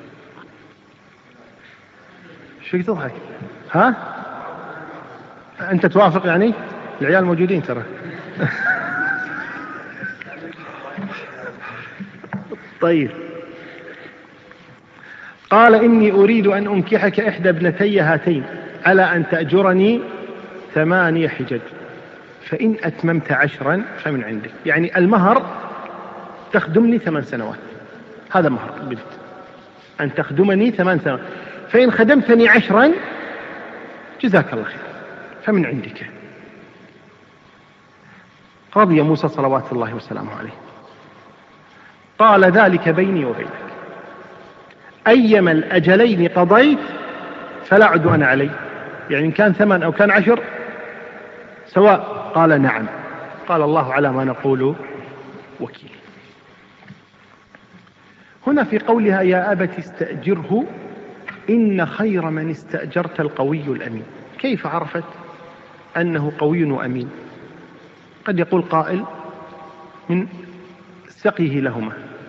شو تضحك؟ ها، أنت توافق؟ يعني العيال موجودين ترى. طيب، قال: إني أريد أن أنكحك إحدى ابنتي هاتين على أن تأجرني 8 حجج، فإن أتممت 10 فمن عندك. يعني المهر تخدمني 8 سنوات، هذا مهر البنت، أن تخدمني 8 سنوات، فإن خدمتني 10 جزاك الله خير فمن عندك. رضي موسى صلوات الله وسلامه عليه، قال: ذلك بيني وبينك، أيما الأجلين قضيت فلا عدوان علي. يعني إن كان 8 أو كان 10 سواء. قال: نعم. قال: الله على ما نقول وكيل. هنا في قولها: يا أبت استأجره إن خير من استأجرت القوي الأمين، كيف عرفت أنه قوي وأمين؟ قد يقول قائل: من سقيه لهما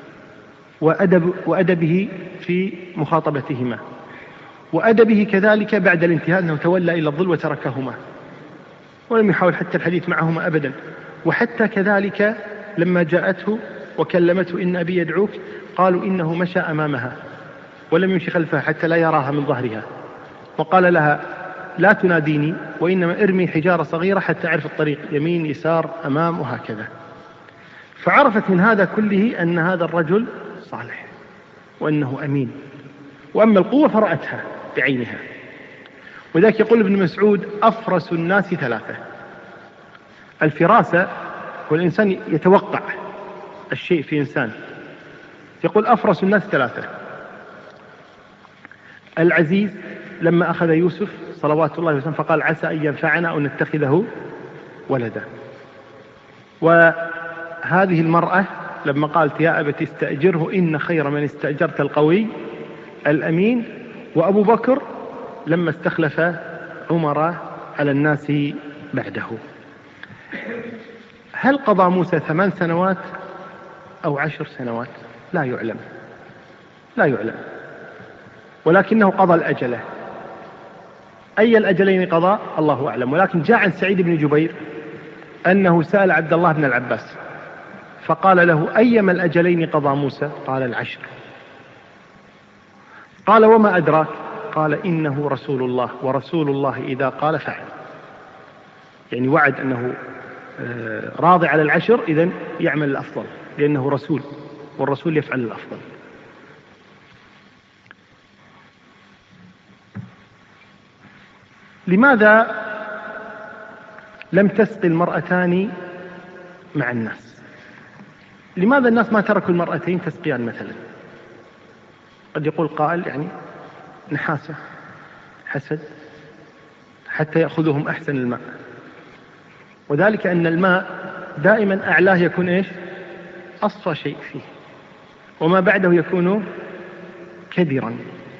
وأدبه في مخاطبتهما، وأدبه كذلك بعد الانتهاء أنه تولى إلى الظل وتركهما ولم يحاول حتى الحديث معهما أبدا. وحتى كذلك لما جاءته وكلمته: إن أبي يدعوك، قالوا إنه مشى أمامها ولم يمشي خلفها حتى لا يراها من ظهرها، وقال لها: لا تناديني، وإنما ارمي حجارة صغيرة حتى أعرف الطريق، يمين يسار أمام وهكذا. فعرفت من هذا كله أن هذا الرجل صالح وأنه أمين. وأما القوة فرأتها بعينها. وذلك يقول ابن مسعود: أفرس الناس 3. الفراسة والإنسان يتوقع الشيء في إنسان. يقول: أفرس الناس 3. العزيز لما أخذ يوسف صلوات الله وسلم فقال: عسى أن ينفعنا أو نتخذه ولدا. وهذه المرأة لما قالت: يا أبت استأجره إن خير من استأجرت القوي الأمين. وأبو بكر لما استخلف عمر على الناس بعده. هل قضى موسى 8 سنوات أو 10 سنوات؟ لا يعلم، لا يعلم، ولكنه قضى الأجلة. أي الأجلين قضى الله أعلم. ولكن جاء عن سعيد بن جبير أنه سأل عبد الله بن العباس فقال له: أيما الأجلين قضى موسى؟ قال: 10. قال: وما أدراك؟ قال: إنه رسول الله، ورسول الله إذا قال فعل. يعني وعد أنه راضي على 10، إذن يعمل الأفضل لأنه رسول، والرسول يفعل الأفضل. لماذا لم تسقي المرأتان مع الناس؟ لماذا الناس ما تركوا المرأتين تسقيان مثلا؟ قد يقول قائل: يعني نحاسة، حسد، حتى يأخذهم أحسن الماء. وذلك أن الماء دائما أعلاه يكون إيش؟ أصفى شيء فيه، وما بعده يكون كدرا.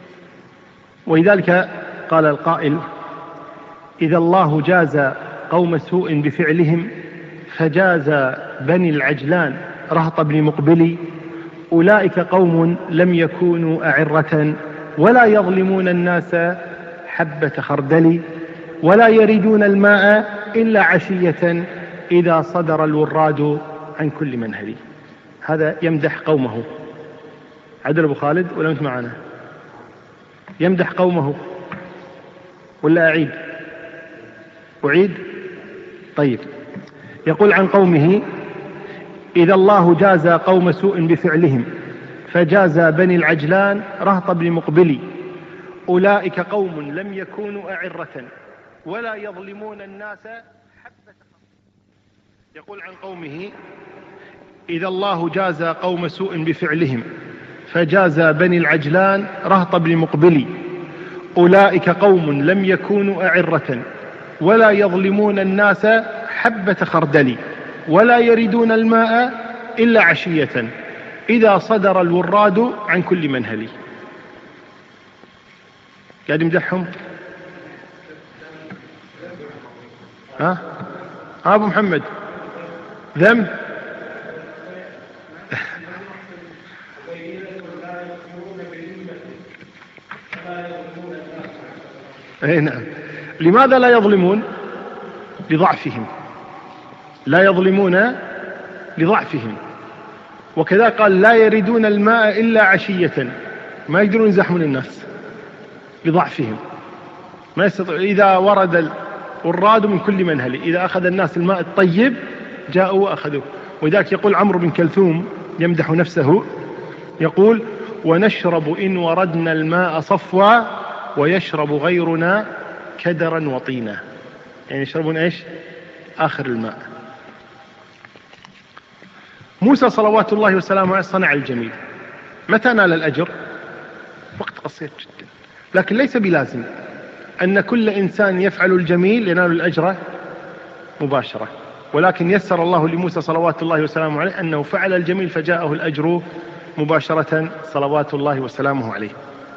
ولذلك قال القائل: إذا الله جاز قوم سوء بفعلهم فجاز بني العجلان رهط بن مقبلي، أولئك قوم لم يكونوا أعرة ولا يظلمون الناس حبة خردل ولا يردون الماء إلا عشية إذا صدر الوراد عن كل منهل. هذا يمدح قومه. عدل أبو خالد ولا أنت معنا؟ يمدح قومه ولا أعيد؟ أعيد؟ طيب. يقول عن قومه: إذا الله جازى قوم سوء بفعلهم فجازى بني العجلان رهط بن مقبلي أولئك قوم لم يكونوا أعرة ولا يظلمون الناس حبة. يقول عن قومه: إذا الله جازى قوم سوء بفعلهم فجازى بني العجلان رهط بن مقبلي أولئك قوم لم يكونوا أعرة ولا يظلمون الناس حبة خردل ولا يردون الماء إلا عشية إذا صدر الوراد عن كل منهل. قاعد يمدحهم. ها أبو محمد ذنب نعم. لماذا لا يظلمون؟ لضعفهم. لا يظلمون لضعفهم. وكذا قال: لا يردون الماء إلا عشية. ما يقدرون يزحمون الناس لضعفهم. ما يستطيع. إذا ورد الوراد من كل منهل، إذا أخذ الناس الماء الطيب جاءوا وأخذوه. وذاك يقول عمرو بن كلثوم يمدح نفسه يقول: ونشرب إن وردنا الماء صفوا ويشرب غيرنا كدرا وطينا. يعني يشربون إيش؟ آخر الماء. موسى صلوات الله وسلامه عليه صنع الجميل. متى نال الأجر؟ وقت قصير جدا. لكن ليس بلازم أن كل إنسان يفعل الجميل ينال الأجر مباشرة، ولكن يسر الله لموسى صلوات الله وسلامه عليه أنه فعل الجميل فجاءه الأجر مباشرة صلوات الله وسلامه عليه.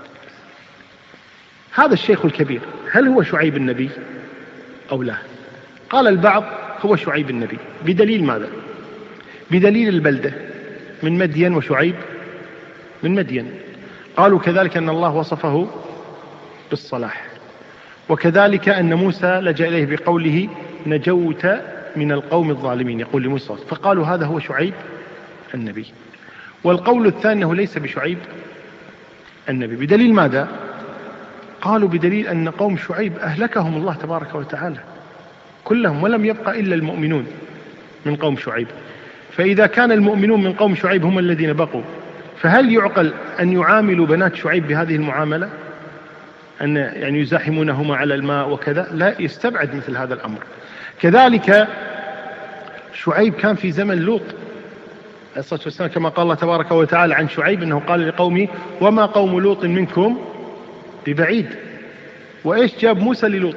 هذا الشيخ الكبير هل هو شعيب النبي أو لا؟ قال البعض هو شعيب النبي. بدليل ماذا؟ بدليل البلدة من مدين، وشعيب من مدين. قالوا كذلك أن الله وصفه بالصلاح، وكذلك أن موسى لجأ إليه بقوله: نجوت من القوم الظالمين. يقول لموسى، فقالوا هذا هو شعيب النبي. والقول الثاني أنه ليس بشعيب النبي. بدليل ماذا؟ قالوا بدليل أن قوم شعيب أهلكهم الله تبارك وتعالى كلهم، ولم يبقى إلا المؤمنون من قوم شعيب. فإذا كان المؤمنون من قوم شعيب هم الذين بقوا، فهل يعقل أن يعاملوا بنات شعيب بهذه المعاملة؟ أن يعني يزاحمونهما على الماء وكذا؟ لا، يستبعد مثل هذا الأمر. كذلك شعيب كان في زمن لوط عليه الصلاة والسلام، كما قال الله تبارك وتعالى عن شعيب أنه قال لقومه: وما قوم لوط منكم ببعيد. وإيش جاب موسى للوط؟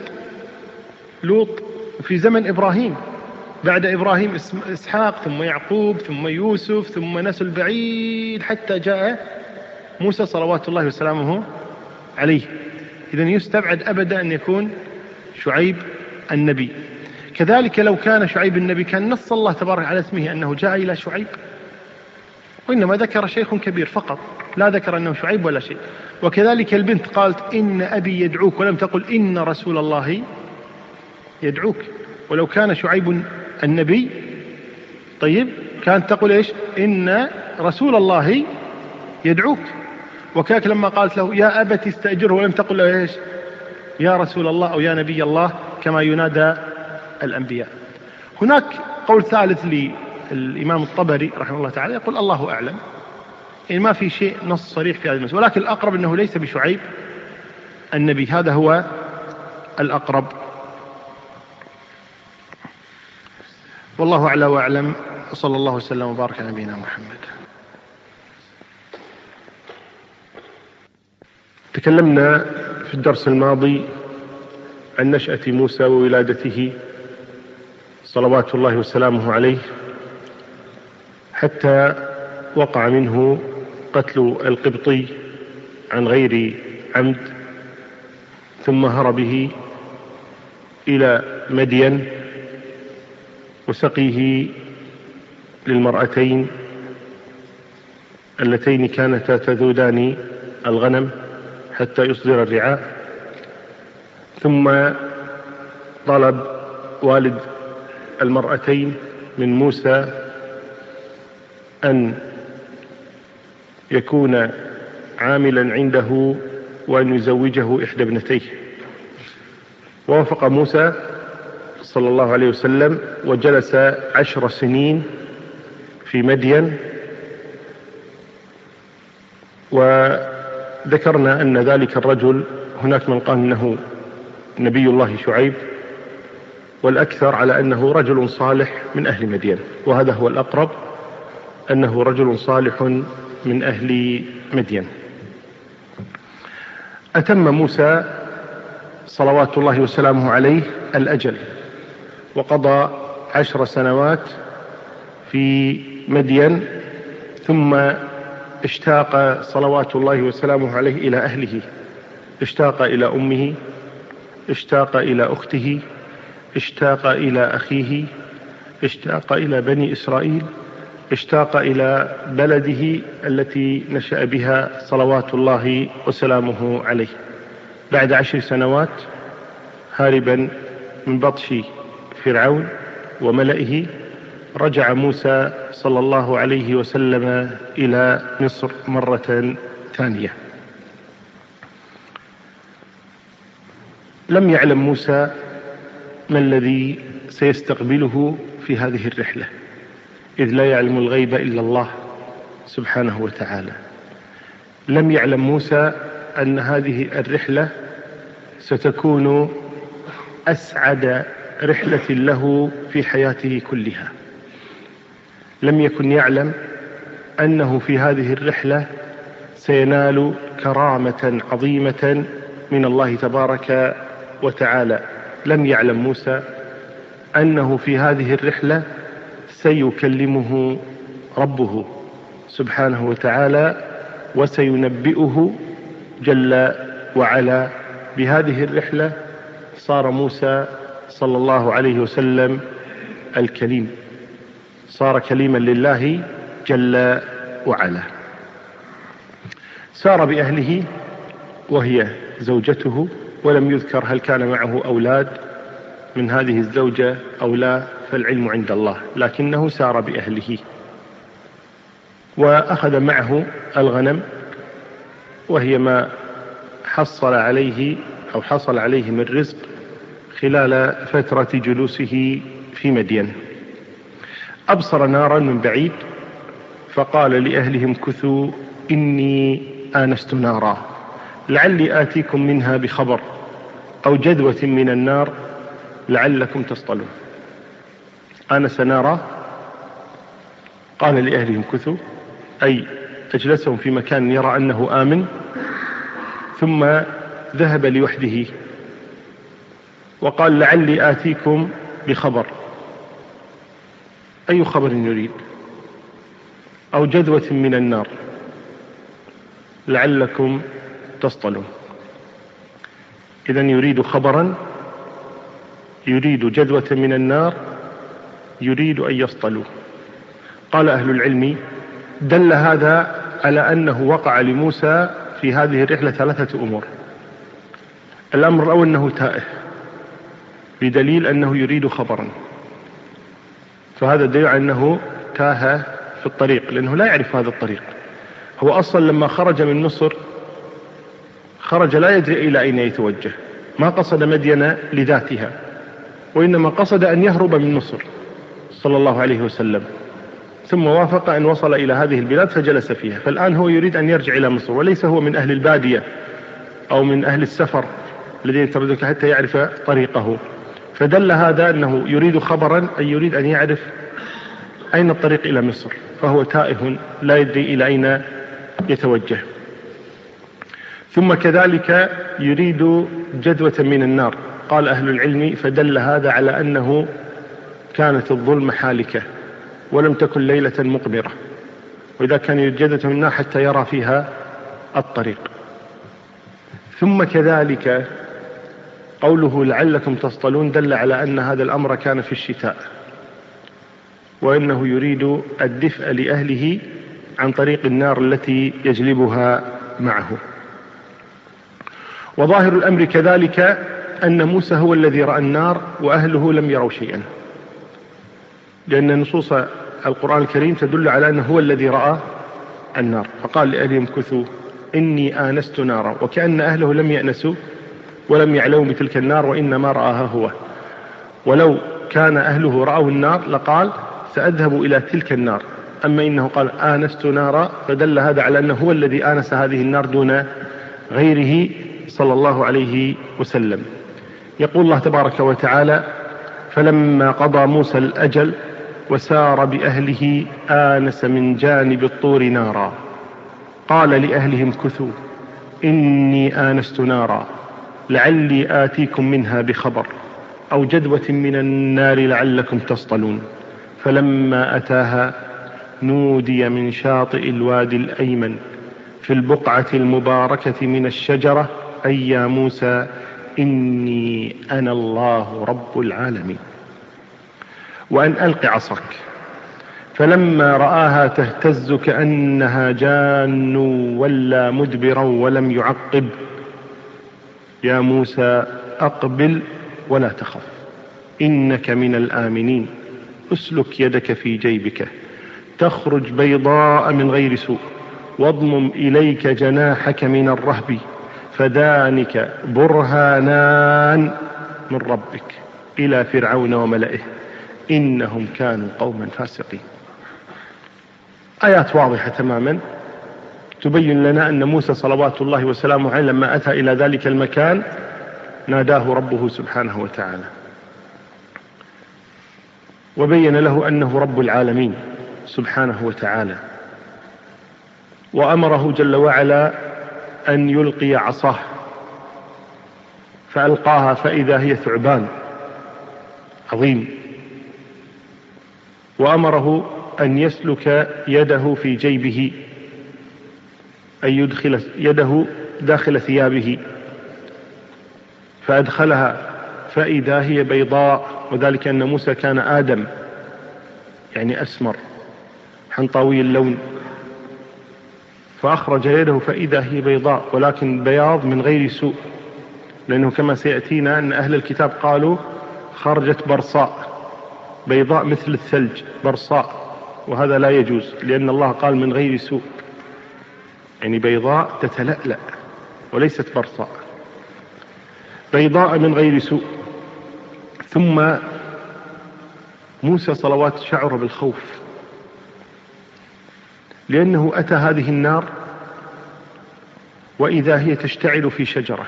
لوط في زمن إبراهيم، بعد إبراهيم إسحاق، ثم يعقوب، ثم يوسف، ثم نسل بعيد حتى جاء موسى صلوات الله وسلامه عليه. إذن يستبعد أبدا أن يكون شعيب النبي. كذلك لو كان شعيب النبي كان نص الله تبارك على اسمه أنه جاء إلى شعيب، وإنما ذكر شيخ كبير فقط، لا ذكر أنه شعيب ولا شيء. وكذلك البنت قالت: إن أبي يدعوك، ولم تقل إن رسول الله يدعوك. ولو كان شعيب النبي طيب كانت تقول إيش؟ إن رسول الله يدعوك. وكذلك لما قالت له: يا أبت استأجره، ولم تقل له إيش؟ يا رسول الله أو يا نبي الله، كما ينادى الأنبياء. هناك قول ثالث للإمام الطبري رحمه الله تعالى، يقول: الله أعلم، يعني ما في شيء نص صريح في هذا المسألة، ولكن الأقرب أنه ليس بشعيب النبي. هذا هو الأقرب، والله أعلى وأعلم. وصلى الله وسلم وبارك على نبينا محمد. تكلمنا في الدرس الماضي عن نشأة موسى وولادته صلوات الله وسلامه عليه، حتى وقع منه قتل القبطي عن غير عمد، ثم هرب به إلى مدين وسقيه للمرأتين اللتين كانتا تذودان الغنم حتى يصدر الرعاء. ثم طلب والد المرأتين من موسى أن يكون عاملا عنده وأن يزوجه إحدى ابنتيه، ووافق موسى صلى الله عليه وسلم وجلس 10 سنين في مدين. وذكرنا أن ذلك الرجل هناك من قال أنه نبي الله شعيب، والأكثر على أنه رجل صالح من أهل مدين، وهذا هو الأقرب، أنه رجل صالح من أهل مدين. أتم موسى صلوات الله وسلامه عليه الأجل، وقضى 10 سنوات في مدين، ثم اشتاق صلوات الله وسلامه عليه إلى أهله، اشتاق إلى أمه، اشتاق إلى أخته، اشتاق إلى أخيه، اشتاق إلى بني إسرائيل، اشتاق إلى بلده التي نشأ بها صلوات الله وسلامه عليه. بعد 10 سنوات هاربا من بطش فرعون وملئه، رجع موسى صلى الله عليه وسلم إلى مصر مرة ثانية. لم يعلم موسى ما الذي سيستقبله في هذه الرحلة، إذ لا يعلم الغيب إلا الله سبحانه وتعالى. لم يعلم موسى أن هذه الرحلة ستكون أسعد رحلة له في حياته كلها. لم يكن يعلم أنه في هذه الرحلة سينال كرامة عظيمة من الله تبارك وتعالى. لم يعلم موسى أنه في هذه الرحلة سيكلمه ربه سبحانه وتعالى، وسينبئه جل وعلا. بهذه الرحلة صار موسى صلى الله عليه وسلم الكليم، صار كليما لله جل وعلا. سار بأهله وهي زوجته، ولم يذكر هل كان معه أولاد من هذه الزوجة أو لا، فالعلم عند الله، لكنه سار بأهله. وأخذ معه الغنم، وهي ما حصل عليه من رزق خلال فترة جلوسه في مدين. أبصر نارا من بعيد فقال لأهلهم كثوا إني آنست نارا لعلي آتيكم منها بخبر أو جذوة من النار لعلكم تصطلون. آنس نارا، قال لأهلهم كثوا، أي أجلسهم في مكان يرى أنه آمن، ثم ذهب لوحده وقال لعلي آتيكم بخبر. أي خبر يريد؟ أو جذوة من النار لعلكم تصطلون. إذن يريد خبرا، يريد جذوة من النار، يريد أن يصطلوا. قال أهل العلم دل هذا على أنه وقع لموسى في هذه الرحلة 3 أمور. الأمر الأول أنه تائه، بدليل أنه يريد خبرا، فهذا دليل على أنه تاه في الطريق، لأنه لا يعرف هذا الطريق. هو أصلا لما خرج من مصر خرج لا يدري إلى أين يتوجه، ما قصد مدين لذاتها، وإنما قصد أن يهرب من مصر صلى الله عليه وسلم، ثم وافق أن وصل إلى هذه البلاد فجلس فيها. فالآن هو يريد أن يرجع إلى مصر، وليس هو من أهل البادية أو من أهل السفر الذين يترددون حتى يعرف طريقه. فدل هذا أنه يريد خبرا، أي يريد أن يعرف أين الطريق إلى مصر، فهو تائه لا يدري إلى أين يتوجه. ثم كذلك يريد جذوة من النار. قال أهل العلم فدل هذا على أنه كانت الظلمة حالكة ولم تكن ليلة مقمرة، وإذا كان يريد جذوة من النار حتى يرى فيها الطريق. ثم كذلك قوله لعلكم تصطلون دل على أن هذا الأمر كان في الشتاء، وإنه يريد الدفء لأهله عن طريق النار التي يجلبها معه. وظاهر الأمر كذلك أن موسى هو الذي رأى النار وأهله لم يروا شيئا، لأن نصوص القرآن الكريم تدل على أنه هو الذي رأى النار، فقال لأهلهم كثوا إني آنست نارا، وكأن أهله لم يأنسوا ولم يعلموا بتلك النار وإنما رآها هو. ولو كان أهله رأوا النار لقال سأذهب إلى تلك النار، أما إنه قال آنست نارا، فدل هذا على أنه هو الذي آنس هذه النار دون غيره صلى الله عليه وسلم. يقول الله تبارك وتعالى: فلما قضى موسى الأجل وسار بأهله آنس من جانب الطور نارا قال لأهلهم كثوا إني آنست نارا لعلي آتيكم منها بخبر أو جدوة من النار لعلكم تصطلون. فلما أتاها نودي من شاطئ الوادي الأيمن في البقعة المباركة من الشجرة أي يا موسى إني أنا الله رب العالمين، وأن ألق عصاك. فلما رآها تهتز كأنها جان ولا مدبرا ولم يعقب يا موسى أقبل ولا تخف إنك من الآمنين اسلك يدك في جيبك تخرج بيضاء من غير سوء واضمم إليك جناحك من الرهب فذلك برهانان من ربك إلى فرعون وملئه إنهم كانوا قوما فاسقين. آيات واضحة تماما تبين لنا أن موسى صلوات الله وسلامه عليه لما أتى إلى ذلك المكان ناداه ربه سبحانه وتعالى وبين له أنه رب العالمين سبحانه وتعالى، وأمره جل وعلا أن يلقي عصاه فألقاها فإذا هي ثعبان عظيم، وأمره أن يسلك يده في جيبه أن يدخل يده داخل ثيابه فأدخلها فإذا هي بيضاء، وذلك أن موسى كان آدم يعني أسمر حنطاوي اللون، فأخرج يده فإذا هي بيضاء ولكن بياض من غير سوء، لأنه كما سيأتينا أن أهل الكتاب قالوا خرجت برصاء بيضاء مثل الثلج برصاء، وهذا لا يجوز لأن الله قال من غير سوء، يعني بيضاء تتلألأ وليست برصاء، بيضاء من غير سوء. ثم موسى صلوات شعر بالخوف لأنه أتى هذه النار وإذا هي تشتعل في شجرة،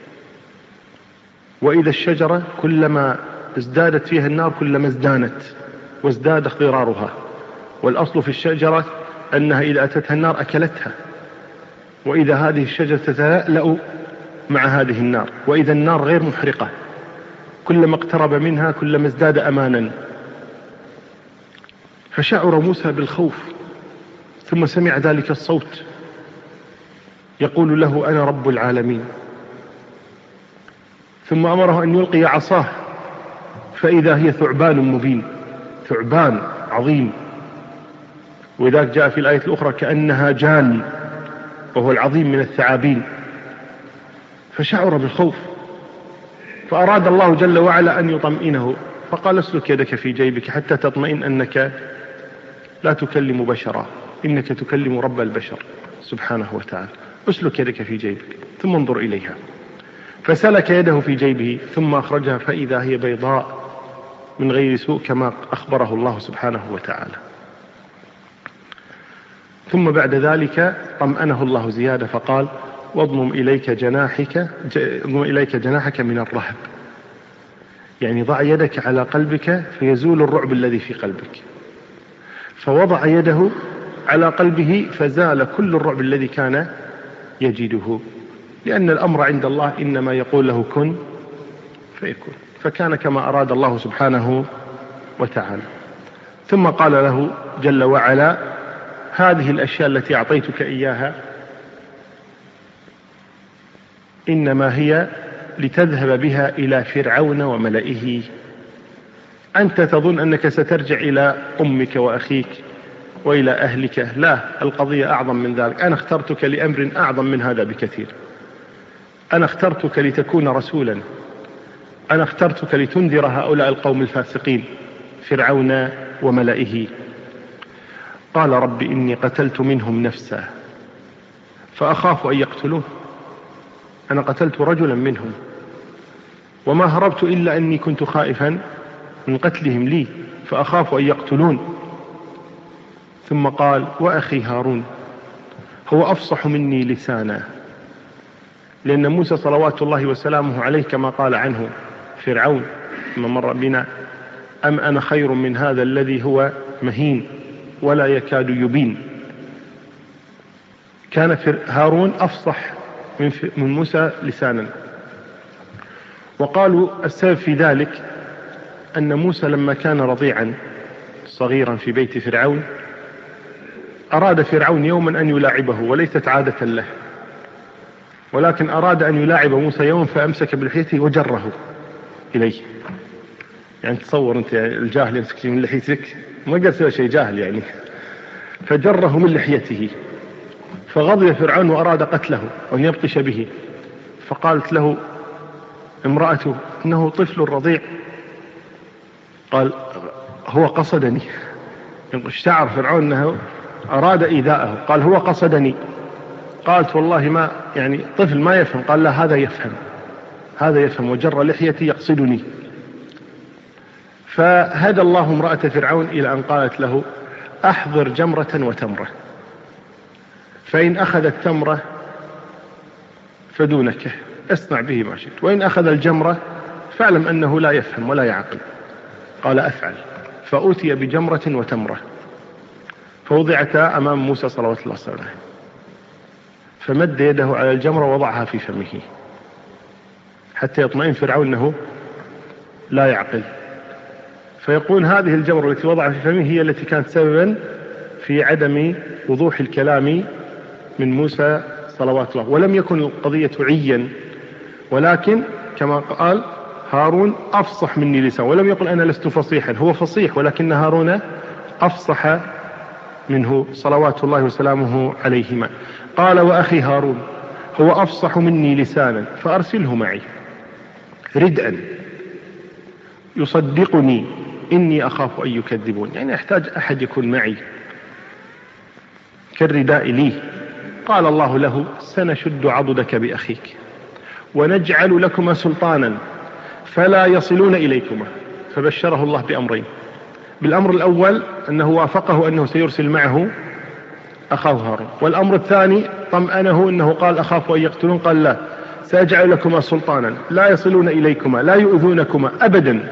وإذا الشجرة كلما ازدادت فيها النار كلما ازدانت وازداد اخضرارها، والأصل في الشجرة أنها إذا أتتها النار أكلتها، وإذا هذه الشجرة تتلألأ مع هذه النار، وإذا النار غير محرقة كلما اقترب منها كلما ازداد أمانا. فشعر موسى بالخوف ثم سمع ذلك الصوت يقول له أنا رب العالمين، ثم أمره أن يلقي عصاه فإذا هي ثعبان مبين، ثعبان عظيم، وذلك جاء في الآية الأخرى كأنها جان وهو العظيم من الثعابين. فشعر بالخوف فأراد الله جل وعلا أن يطمئنه فقال اسلك يدك في جيبك حتى تطمئن أنك لا تكلم بشرا إنك تكلم رب البشر سبحانه وتعالى، اسلك يدك في جيبك ثم انظر إليها. فسلك يده في جيبه ثم أخرجها فإذا هي بيضاء من غير سوء كما أخبره الله سبحانه وتعالى. ثم بعد ذلك طمأنه الله زيادة فقال واضمم إليك جناحك من الرهب، يعني ضع يدك على قلبك فيزول الرعب الذي في قلبك. فوضع يده على قلبه فزال كل الرعب الذي كان يجده، لأن الأمر عند الله إنما يقول له كن فيكون، فكان كما أراد الله سبحانه وتعالى. ثم قال له جل وعلا هذه الأشياء التي أعطيتك إياها إنما هي لتذهب بها إلى فرعون وملئه، أنت تظن أنك سترجع إلى أمك وأخيك وإلى أهلك. لا، القضية أعظم من ذلك. أنا اخترتك لأمر أعظم من هذا بكثير. أنا اخترتك لتكون رسولا. أنا اخترتك لتنذر هؤلاء القوم الفاسقين فرعون وملئه. قال رب إني قتلت منهم نفسا فأخاف أن يقتلون. أنا قتلت رجلا منهم وما هربت إلا أني كنت خائفا من قتلهم لي فأخاف أن يقتلون. ثم قال وأخي هارون هو أفصح مني لسانا، لأن موسى صلوات الله وسلامه عليه كما قال عنه فرعون ما مر بنا أم أنا خير من هذا الذي هو مهين ولا يكاد يبين. كان هارون أفصح من موسى لسانا. وقالوا السبب في ذلك أن موسى لما كان رضيعا صغيرا في بيت فرعون أراد فرعون يوما أن يلاعبه، وليست عادة له، ولكن أراد أن يلاعب موسى يوما فأمسك بلحيته وجره إليه. يعني تصور أنت الجاهل يمسك من لحيتك، ما قد سوى شيء جاهل يعني، فجره من لحيته. فغضب فرعون وأراد قتله وأن يبطش به. فقالت له امرأته إنه طفل رضيع. قال هو قصدني. اشتعر فرعون أنه أراد إيذاءه. قال هو قصدني. قالت والله ما يعني طفل ما يفهم. قال لا هذا يفهم، هذا يفهم، وجر لحيتي يقصدني. فهدى الله امرأة فرعون إلى أن قالت له أحضر جمرة وتمرة، فإن أخذ التمرة فدونك اصنع به ما شئت، وإن أخذ الجمرة فاعلم أنه لا يفهم ولا يعقل. قال أفعل. فأتي بجمرة وتمرة فوضعتا أمام موسى صلوات الله وسلامه، فمد يده على الجمرة ووضعها في فمه حتى يطمئن فرعون أنه لا يعقل. فيقول هذه الجمرة التي وضعها في فمه هي التي كانت سببا في عدم وضوح الكلام من موسى صلوات الله. ولم يكن القضية عيا، ولكن كما قال هارون أفصح مني لسان، ولم يقل أنا لست فصيحا، هو فصيح ولكن هارون أفصح منه صلوات الله وسلامه عليهما. قال وأخي هارون هو أفصح مني لسانا فأرسله معي ردءا يصدقني إني أخاف أن يكذبون. يعني أحتاج أحد يكون معي كالرداء لي. قال الله له سنشد عضدك بأخيك ونجعل لكما سلطانا فلا يصلون إليكما. فبشره الله بأمرين: بالأمر الأول أنه وافقه أنه سيرسل معه أخاه هارون، والأمر الثاني طمأنه أنه قال أخاف أن يقتلون، قال لا سأجعل لكما سلطانا لا يصلون إليكما لا يؤذونكما أبدا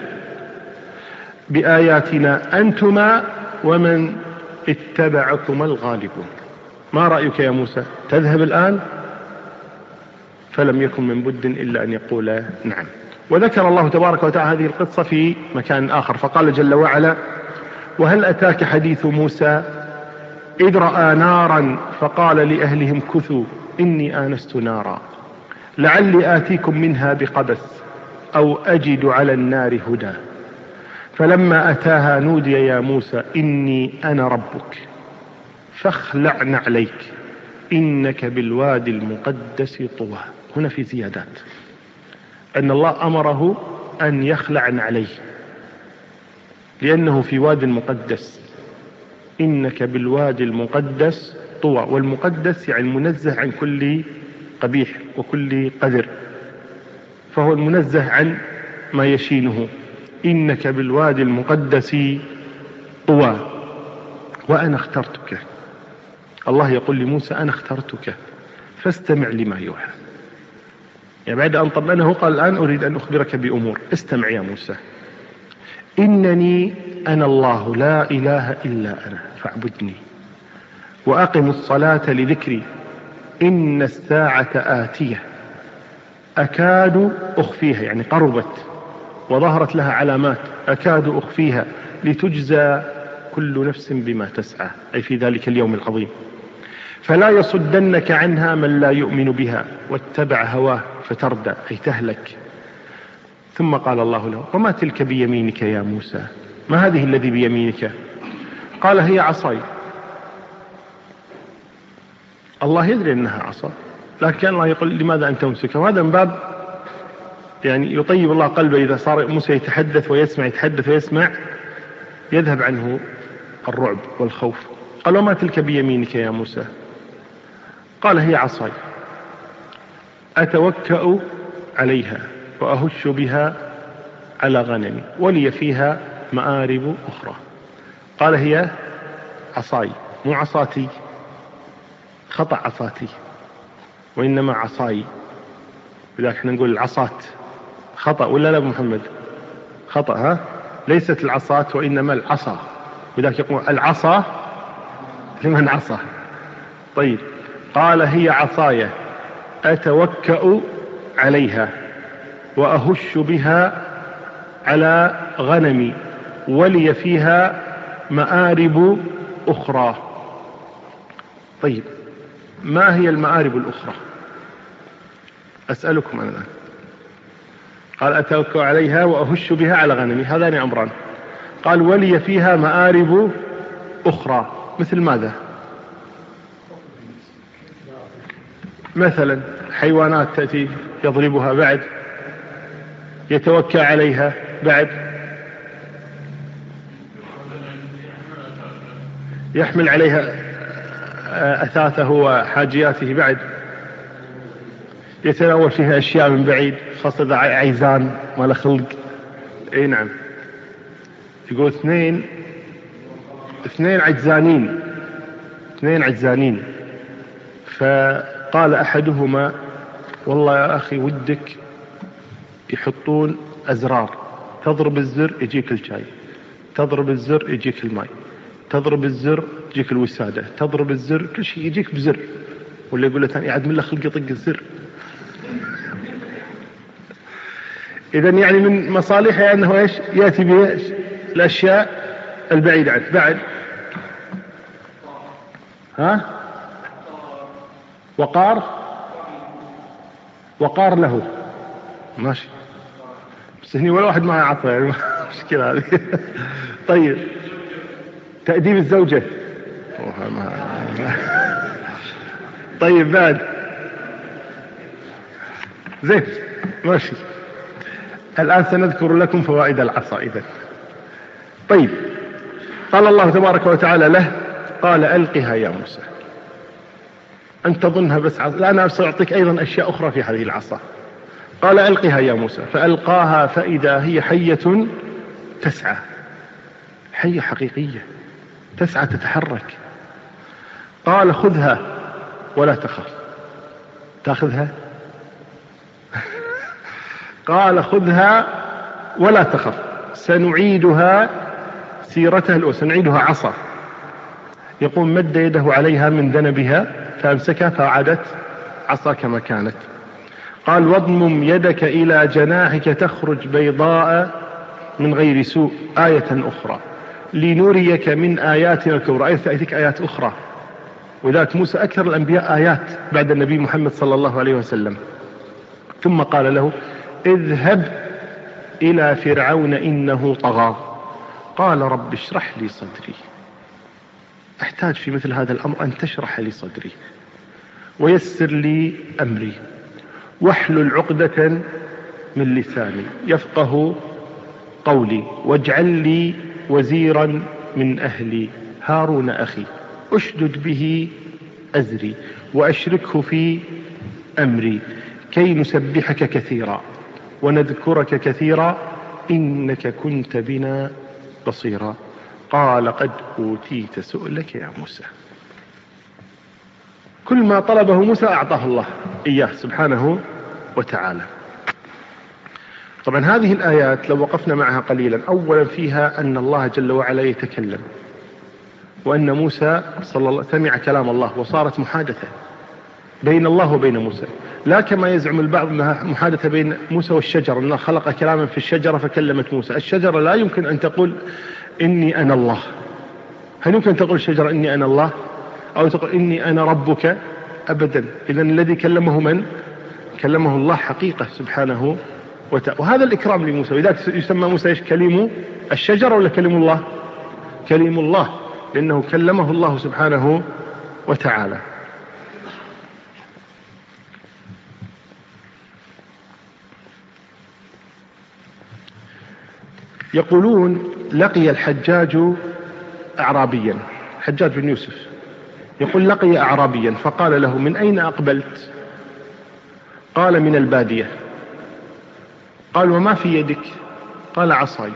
بآياتنا أنتما ومن اتبعكما الغالبون. ما رأيك يا موسى؟ تذهب الآن؟ فلم يكن من بد إلا أن يقول نعم. وذكر الله تبارك وتعالى هذه القصة في مكان آخر فقال جل وعلا: وهل أتاك حديث موسى إذ رأى نارا فقال لأهلهم كثوا إني آنست نارا لعلي آتيكم منها بقبس أو أجد على النار هدى فلما أتاها نودي يا موسى إني أنا ربك فاخلع نعليك إنك بالوادي المقدس طوى. هنا في زيادات أن الله أمره أن يخلع نعليه لأنه في واد مقدس. إنك بالوادي المقدس طوى، والمقدس يعني المنزه عن كل قبيح وكل قذر، فهو المنزه عن ما يشينه. إنك بالوادي المقدس طوى وأنا اخترتك. الله يقول لموسى أنا اخترتك فاستمع لما يوحى. يعني بعد أن طمأنه قال الآن أريد أن أخبرك بأمور، استمع يا موسى. إنني أنا الله لا إله إلا أنا فاعبدني وأقم الصلاة لذكري إن الساعة آتية أكاد أخفيها، يعني قربت وظهرت لها علامات، أكاد أخفيها لتجزى كل نفس بما تسعى، أي في ذلك اليوم العظيم. فلا يصدنك عنها من لا يؤمن بها واتبع هواه فتردى، أي تهلك. ثم قال الله له: وما تلك بيمينك يا موسى؟ ما هذه الذي بيمينك؟ قال: هي عصاي الله يدري أنها عصا، لكن كان الله يقول لماذا أن تمسكها. وهذا من باب يعني يطيب الله قلبه، إذا صار موسى يتحدث ويسمع يتحدث ويسمع يذهب عنه الرعب والخوف. قال وما تلك بيمينك يا موسى؟ قال هي عصاي أتوكأ عليها وأهش بها على غنمي ولي فيها مآرب أخرى. قال هي عصاي، مو عصاتي، خطأ عصاتي، وإنما عصاي. لذلك احنا نقول العصات خطأ ولا لا أبو محمد؟ خطأ، ها؟ ليست العصات وإنما العصا. لذلك يقول العصا لمن عصا. طيب، قال هي عصاي أتوكأ عليها وأهش بها على غنمي ولي فيها مآرب أخرى. طيب، ما هي المآرب الأخرى؟ أسألكم أنا الآن. قال أتوكأ عليها وأهش بها على غنمي، هذان أمران. قال ولي فيها مآرب أخرى، مثل ماذا؟ مثلا حيوانات تأتي يضربها، بعد يتوكأ عليها، بعد يحمل عليها أثاثه وحاجياته، بعد يتناول فيها أشياء من بعيد، خاصة عيزان ما له خلق. اي نعم، يقول اثنين عجزانين. فقال أحدهما والله يا أخي ودك يحطون أزرار، تضرب الزر يجيك الشاي، تضرب الزر يجيك الماء، تضرب الزر يجيك الوسادة، تضرب الزر كل شيء يجيك بزر. ولا يقول له ثاني عاد من له خلق يطق الزر. إذن يعني من مصالحه أنه إيش؟ يأتي بإيش؟ الأشياء البعيدة عنه. بعد ها؟ وقار له، ماشي، بس هني ولا واحد معه عطى، يعني مشكلة هذه. طيب، تأديب الزوجة. طيب، بعد زين، ماشي. الآن سنذكر لكم فوائد العصا إذن. طيب، قال الله تبارك وتعالى له، قال ألقها يا موسى. أن تظنها بس عصا، لا، أنا سأعطيك أيضا أشياء أخرى في هذه العصا. قال ألقها يا موسى، فألقاها فإذا هي حية تسعى، حية حقيقية تسعى تتحرك. قال خذها ولا تخف. تأخذها؟ قال خذها ولا تخف، سنعيدها سيرتها الأولى، سنعيدها عصا. يقوم مد يده عليها من ذنبها فأمسكها فعادت عصا كما كانت. قال واضمم يدك إلى جناحك تخرج بيضاء من غير سوء، آية أخرى لنريك من آياتنا الكبرى. تأتيك آيات أخرى، وذات موسى أكثر الأنبياء آيات بعد النبي محمد صلى الله عليه وسلم. ثم قال له اذهب إلى فرعون إنه طغى. قال رب اشرح لي صدري. أحتاج في مثل هذا الأمر أن تشرح لي صدري ويسر لي أمري واحلل عقدة من لساني يفقه قولي واجعل لي وزيرا من أهلي هارون أخي أشدد به أزري وأشركه في أمري كي نسبحك كثيرا ونذكرك كثيرا إنك كنت بنا بصيرا. قال قد أوتيت سؤلك يا موسى. كل ما طلبه موسى أعطاه الله إياه سبحانه وتعالى. طبعا هذه الآيات لو وقفنا معها قليلا، أولا فيها أن الله جل وعلا يتكلم، وأن موسى صلى الله سمع كلام الله، وصارت محادثة بين الله وبين موسى، لا كما يزعم البعض أنها محادثة بين موسى والشجرة، أنه خلق كلاما في الشجرة فكلمت موسى. الشجرة لا يمكن أن تقول إني أنا الله. هل يمكن تقول الشجرة إني أنا الله أو تقول إني أنا ربك؟ أبدا. إذن الذي كلمه من؟ كلمه الله حقيقة سبحانه وتعالى. وهذا الإكرام لموسى، ولذلك يسمى موسى إيش؟ كليم الشجرة ولا كليم الله؟ كليم الله، لأنه كلمه الله سبحانه وتعالى. يقولون لقي الحجاج أعرابيا، حجاج بن يوسف يقول لقي أعرابيا فقال له: من أين أقبلت؟ قال: من البادية. قال: وما في يدك؟ قال: عصاي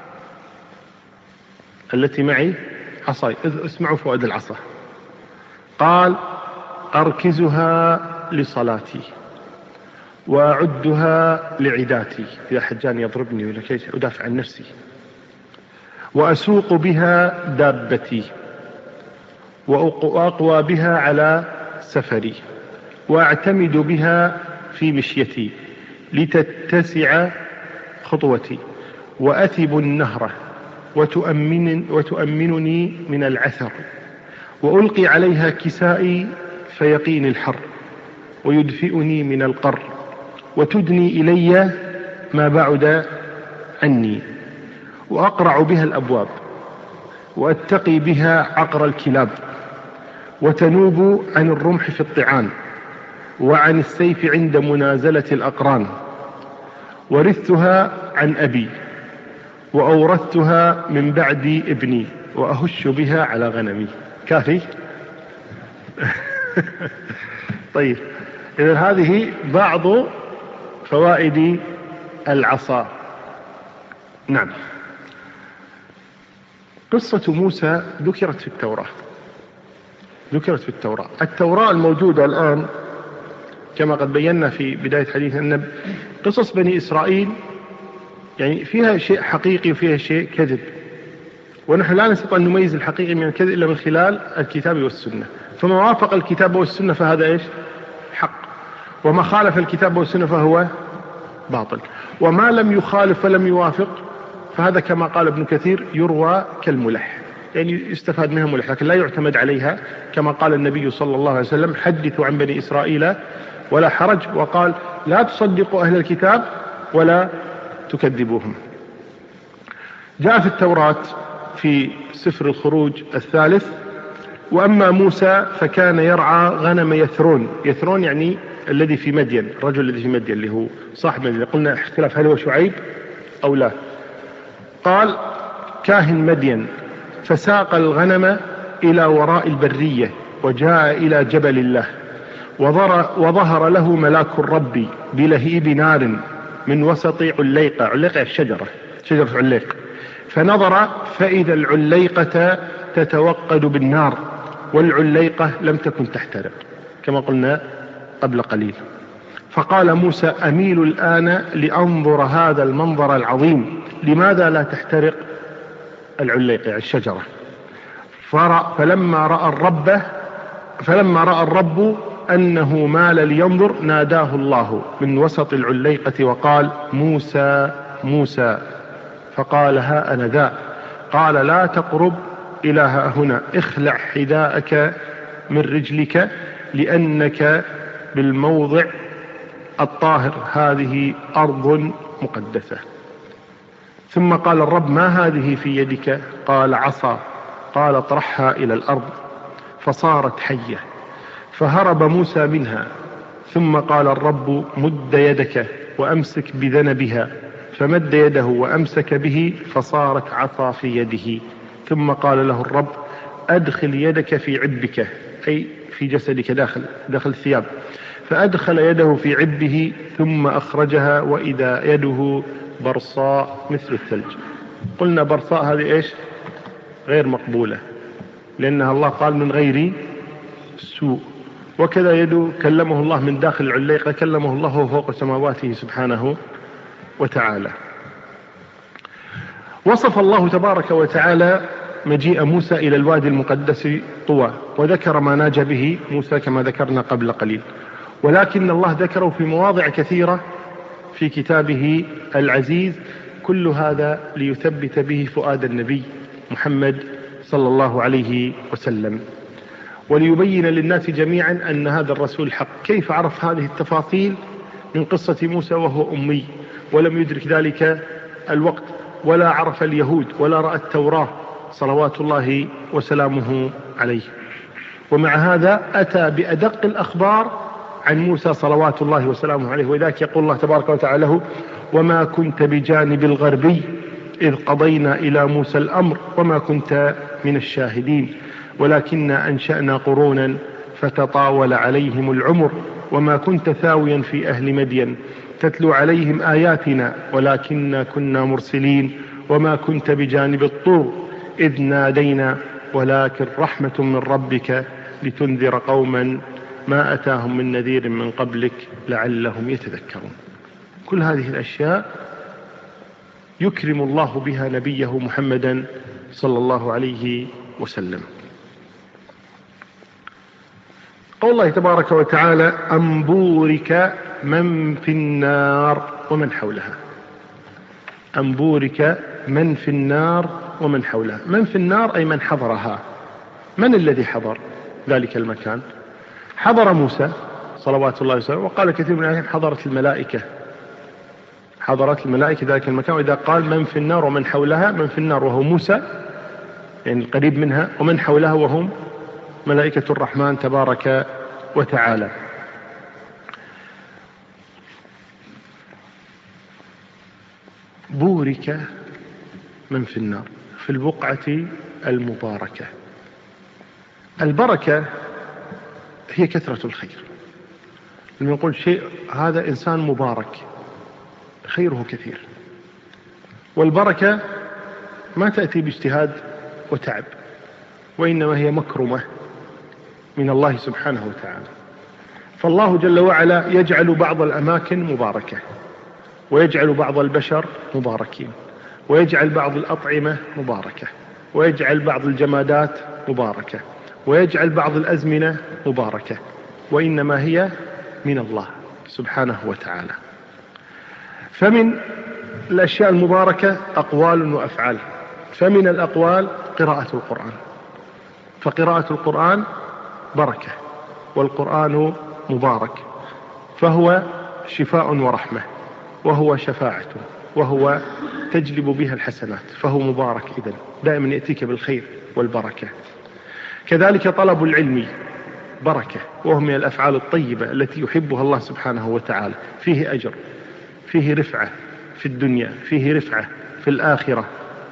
التي معي، عصاي. اسمعوا فوائد العصا. قال: أركزها لصلاتي وأعدها لعداتي إذا حجان يضربني ولا كيف أدافع عن نفسي، وأسوق بها دابتي وأقوى بها على سفري، وأعتمد بها في مشيتي لتتسع خطوتي، وأثب النهر وتؤمنني من العثر، وألقي عليها كسائي فيقيني الحر ويدفئني من القر، وتدني إلي ما بعد عني، وأقرع بها الأبواب، وأتقي بها عقر الكلاب، وتنوب عن الرمح في الطعان، وعن السيف عند منازلة الأقران، ورثتها عن أبي وأورثتها من بعد ابني، وأهش بها على غنمي. كافي؟ طيب، إذن هذه بعض فوائد العصا. نعم. قصة موسى ذكرت في التوراة، التوراة الموجودة الآن كما قد بينا في بداية حديث أن قصص بني إسرائيل يعني فيها شيء حقيقي وفيها شيء كذب، ونحن لا نستطيع أن نميز الحقيقي من الكذب إلا من خلال الكتاب والسنة. فما وافق الكتاب والسنة فهذا إيش؟ حق، وما خالف الكتاب والسنة فهو باطل، وما لم يخالف ولم يوافق فهذا كما قال ابن كثير يروى كالملح، يعني يستفاد منها ملح لكن لا يعتمد عليها، كما قال النبي صلى الله عليه وسلم: حدثوا عن بني إسرائيل ولا حرج، وقال: لا تصدقوا أهل الكتاب ولا تكذبوهم. جاء في التوراة في سفر الخروج 3: وأما موسى فكان يرعى غنم يثرون. يثرون يعني الذي في مدين، الرجل الذي في مدين اللي هو صاحب مدين، قلنا اختلاف هل هو شعيب أو لا. قال: كاهن مدين، فساق الغنم إلى وراء البرية، وجاء إلى جبل الله، وظهر له ملاك الرب بلهيب نار من وسط عليقة. عليقة الشجرة، شجرة عليق. فنظر فإذا العليقة تتوقد بالنار، والعليقة لم تكن تحترق كما قلنا قبل قليل. فقال موسى: أميل الآن لأنظر هذا المنظر العظيم، لماذا لا تحترق العليقة الشجرة؟ فلما رأى الرب أنه مال لينظر ناداه الله من وسط العليقة وقال: موسى موسى. فقال: ها أنا ذا. قال: لا تقرب إلى هنا، اخلع حذاءك من رجلك لأنك بالموضع الطاهر، هذه أرض مقدسة. ثم قال الرب: ما هذه في يدك؟ قال: عصا. قال: اطرحها إلى الأرض، فصارت حية، فهرب موسى منها. ثم قال الرب: مد يدك وأمسك بذنبها، فمد يده وأمسك به، فصارت عصا في يده. ثم قال له الرب: أدخل يدك في عبك، أي في جسدك داخل الثياب. فأدخل يده في عبه ثم أخرجها، وإذا يده برصاء مثل الثلج. قلنا برصاء هذه إيش؟ غير مقبولة، لأنها الله قال من غير سوء. وكذا يده كلمه الله من داخل العليقة، كلمه الله فوق سماواته سبحانه وتعالى. وصف الله تبارك وتعالى مجيء موسى إلى الوادي المقدس طوى، وذكر ما ناجى به موسى كما ذكرنا قبل قليل، ولكن الله ذكره في مواضع كثيرة في كتابه العزيز، كل هذا ليثبت به فؤاد النبي محمد صلى الله عليه وسلم، وليبين للناس جميعا أن هذا الرسول حق. كيف عرف هذه التفاصيل من قصة موسى وهو أمي ولم يدرك ذلك الوقت، ولا عرف اليهود ولا رأى التوراة صلوات الله وسلامه عليه؟ ومع هذا أتى بأدق الأخبار عن موسى صلوات الله وسلامه عليه. وذلك يقول الله تبارك وتعالى له: وما كنت بجانب الغربي إذ قضينا إلى موسى الأمر وما كنت من الشاهدين ولكننا أنشأنا قرونا فتطاول عليهم العمر وما كنت ثاويا في أهل مدين تتلو عليهم آياتنا ولكننا كنا مرسلين وما كنت بجانب الطور إذ نادينا ولكن رحمة من ربك لتنذر قوما ما أتاهم من نذير من قبلك لعلهم يتذكرون. كل هذه الأشياء يكرم الله بها نبيه محمدا صلى الله عليه وسلم. قول الله تبارك وتعالى أم بورك من في النار ومن حولها. أم بورك من في النار ومن حولها. من في النار أي من حضرها. من الذي حضر ذلك المكان؟ حضر موسى صلوات الله وسلامه، وقال كثير من العلماء حضرت الملائكة. حضرت الملائكة ذلك المكان. وإذا قال من في النار ومن حولها، من في النار وهو موسى يعني القريب منها، ومن حولها وهم ملائكة الرحمن تبارك وتعالى. بورك من في النار في البقعة المباركة. البركة هي كثرة الخير. لما نقول شيء هذا إنسان مبارك خيره كثير. والبركة ما تأتي باجتهاد وتعب، وإنما هي مكرمة من الله سبحانه وتعالى. فالله جل وعلا يجعل بعض الأماكن مباركة، ويجعل بعض البشر مباركين، ويجعل بعض الأطعمة مباركة، ويجعل بعض الجمادات مباركة، ويجعل بعض الأزمنة مباركة، وإنما هي من الله سبحانه وتعالى. فمن الأشياء المباركة أقوال وأفعال. فمن الأقوال قراءة القرآن، فقراءة القرآن بركة، والقرآن مبارك، فهو شفاء ورحمة، وهو شفاعة، وهو تجلب بها الحسنات، فهو مبارك. إذن دائما يأتيك بالخير والبركة. كذلك طلب العلم بركة، وهو من الأفعال الطيبة التي يحبها الله سبحانه وتعالى. فيه أجر، فيه رفعة في الدنيا، فيه رفعة في الآخرة،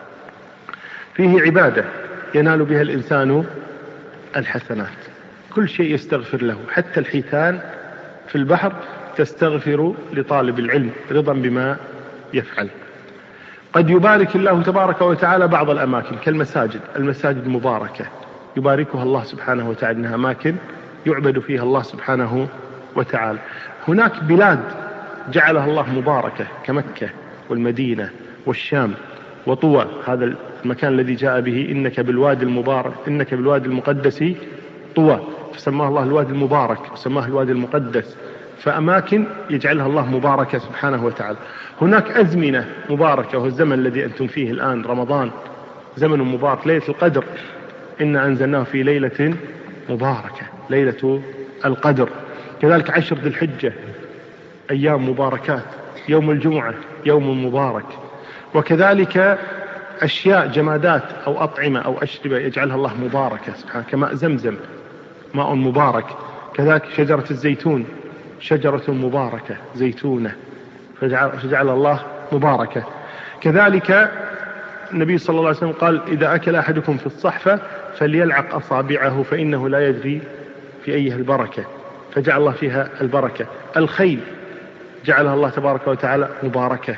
فيه عبادة ينال بها الإنسان الحسنات. كل شيء يستغفر له، حتى الحيتان في البحر تستغفر لطالب العلم رضا بما يفعل. قد يبارك الله تبارك وتعالى بعض الأماكن كالمساجد. المساجد مباركة يباركها الله سبحانه وتعالى، إنها أماكن يعبد فيها الله سبحانه وتعالى. هناك بلاد جعلها الله مباركة كمكة والمدينة والشام وطوى، هذا المكان الذي جاء به إنك بالوادي المبارك، إنك بالوادي المقدس طوى، فسماه الله الوادي المبارك وسماه الوادي المقدس. فأماكن يجعلها الله مباركة سبحانه وتعالى. هناك أزمنة مباركة، وهو الزمن الذي أنتم فيه الآن، رمضان زمن مبارك، ليلة القدر إنا أنزلناه في ليلة مباركة، ليلة القدر. كذلك 10 ذي الحجة أيام مباركات، يوم الجمعة يوم مبارك. وكذلك أشياء جمادات أو أطعمة أو أشربة يجعلها الله مباركة سبحانه، كماء زمزم ماء مبارك. كذلك شجرة الزيتون شجرة مباركة زيتونة، فجعل الله مباركة. كذلك النبي صلى الله عليه وسلم قال إذا أكل أحدكم في الصحفة فليلعق أصابعه فإنه لا يدري في أيها البركة، فجعل الله فيها البركة. الخيل جعلها الله تبارك وتعالى مباركة.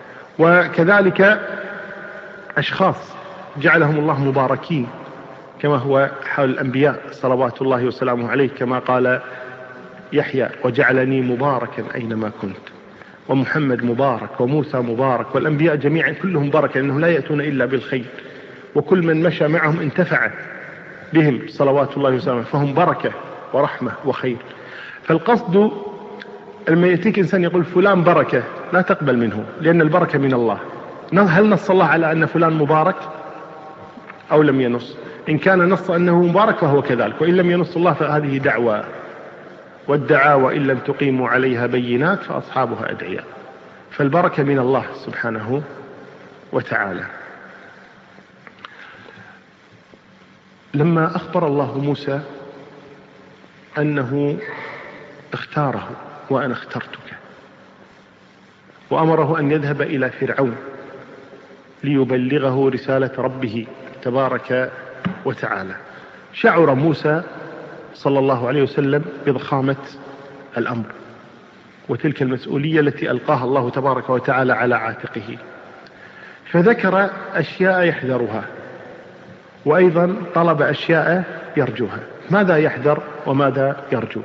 وكذلك أشخاص جعلهم الله مباركين، كما هو حال الأنبياء صلوات الله وسلامه عليه، كما قال يحيى وجعلني مباركا أينما كنت، ومحمد مبارك، وموسى مبارك، والأنبياء جميعا كلهم بركة، لأنهم لا يأتون إلا بالخير، وكل من مشى معهم انتفع بهم صلوات الله وسلامه، فهم بركة ورحمة وخير. فالقصد لما يأتيك إنسان يقول فلان بركة لا تقبل منه، لأن البركة من الله. هل نص الله على أن فلان مبارك أو لم ينص؟ إن كان نص أنه مبارك فهو كذلك، وإن لم ينص الله فهذه دعوة، والدعاوى إن لم تقيموا عليها بينات فأصحابها أدعياء. فالبركة من الله سبحانه وتعالى. لما أخبر الله موسى أنه اختاره وأنا اخترتك، وأمره أن يذهب إلى فرعون ليبلغه رسالة ربه تبارك وتعالى. شعر موسى صلى الله عليه وسلم بضخامة الأمر وتلك المسؤولية التي ألقاها الله تبارك وتعالى على عاتقه، فذكر أشياء يحذرها، وأيضا طلب أشياء يرجوها. ماذا يحذر وماذا يرجو؟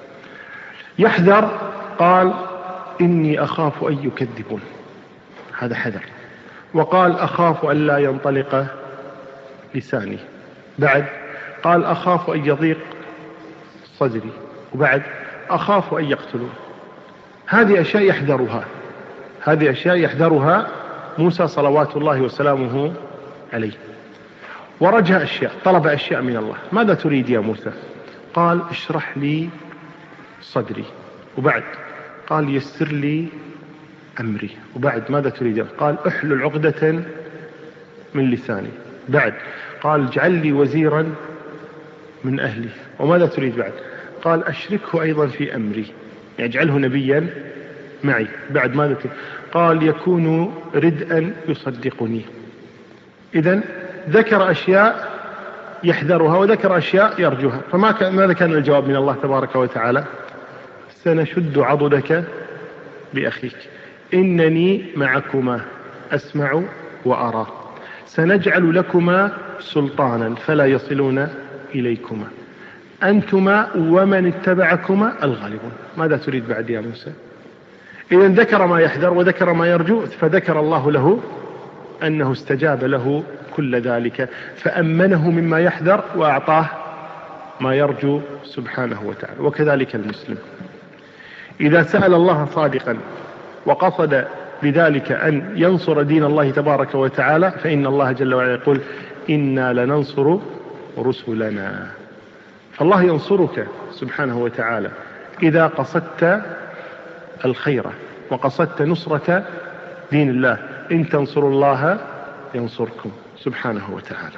يحذر، قال إني أخاف أن يكذبون، هذا حذر. وقال أخاف أن لا ينطلق لساني. بعد قال أخاف أن يضيق صدري. وبعد أخاف أن يقتلون. هذه أشياء يحذرها، هذه أشياء يحذرها موسى صلوات الله وسلامه عليه. ورجى أشياء، طلب أشياء من الله. ماذا تريد يا موسى؟ قال اشرح لي صدري. وبعد قال يسر لي أمري. وبعد ماذا تريد؟ قال احلل عقدة من لساني. بعد قال اجعل لي وزيرا من أهلي. وماذا تريد بعد؟ قال أشركه أيضا في أمري، يعني اجعله نبيا معي. بعد ماذا تريد؟ قال يكون ردءا يصدقني. إذن ذكر أشياء يحذرها وذكر أشياء يرجوها. ماذا كان الجواب من الله تبارك وتعالى؟ سنشد عضدك بأخيك إنني معكما أسمع وأرى سنجعل لكما سلطانا فلا يصلون إليكما أنتما ومن اتبعكما الغالبون. ماذا تريد بعد يا موسى؟ إذن ذكر ما يحذر وذكر ما يرجو، فذكر الله له أنه استجاب له كل ذلك، فأمنه مما يحذر وأعطاه ما يرجو سبحانه وتعالى. وكذلك المسلم إذا سأل الله صادقا وقصد بذلك أن ينصر دين الله تبارك وتعالى، فإن الله جل وعلا يقول إنا لننصر رسلنا. فالله ينصرك سبحانه وتعالى إذا قصدت الخير وقصدت نصرة دين الله. إن تنصروا الله ينصركم سبحانه وتعالى.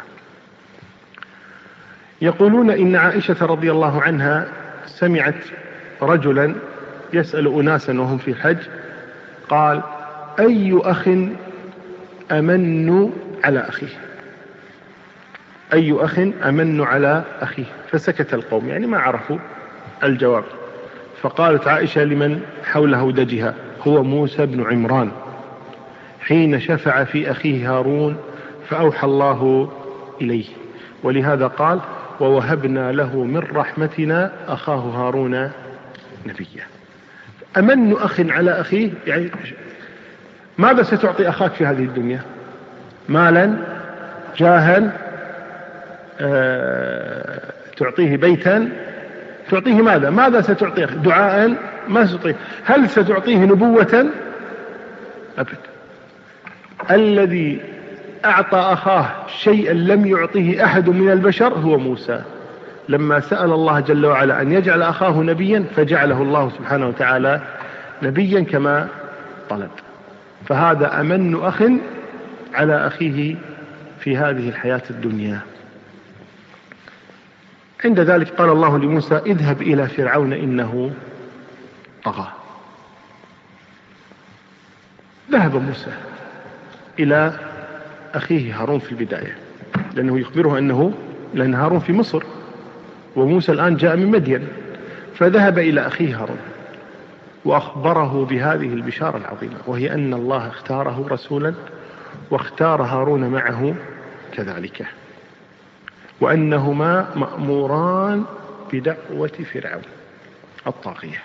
يقولون إن عائشة رضي الله عنها سمعت رجلا يسأل أناسا وهم في الحج، قال أي أخ أمن على أخيه؟ أي أخ أمن على أخيه؟ فسكت القوم، يعني ما عرفوا الجواب. فقالت عائشة لمن حول هودجها هو موسى بن عمران حين شفع في أخيه هارون فأوحى الله إليه. ولهذا قال ووهبنا له من رحمتنا أخاه هارون نبيا. أمن أخ على أخيه، يعني ماذا ستعطي أخاك في هذه الدنيا؟ مالا، جاها، تعطيه بيتا، تعطيه ماذا؟ ماذا ستعطيه؟ دعاء ما ستعطيه. هل ستعطيه نبوة؟ أبدا. الذي أعطى أخاه شيئا لم يعطيه أحد من البشر هو موسى، لما سأل الله جل وعلا أن يجعل أخاه نبيا فجعله الله سبحانه وتعالى نبيا كما طلب. فهذا أمن أخ على أخيه في هذه الحياة الدنيا. عند ذلك قال الله لموسى اذهب إلى فرعون إنه طغى. ذهب موسى إلى أخيه هارون في البداية، لأنه يخبره لأن هارون في مصر وموسى الآن جاء من مدين، فذهب إلى أخيه هارون وأخبره بهذه البشارة العظيمة، وهي أن الله اختاره رسولا واختار هارون معه كذلك، وأنهما مأموران بدعوة فرعون الطاغية،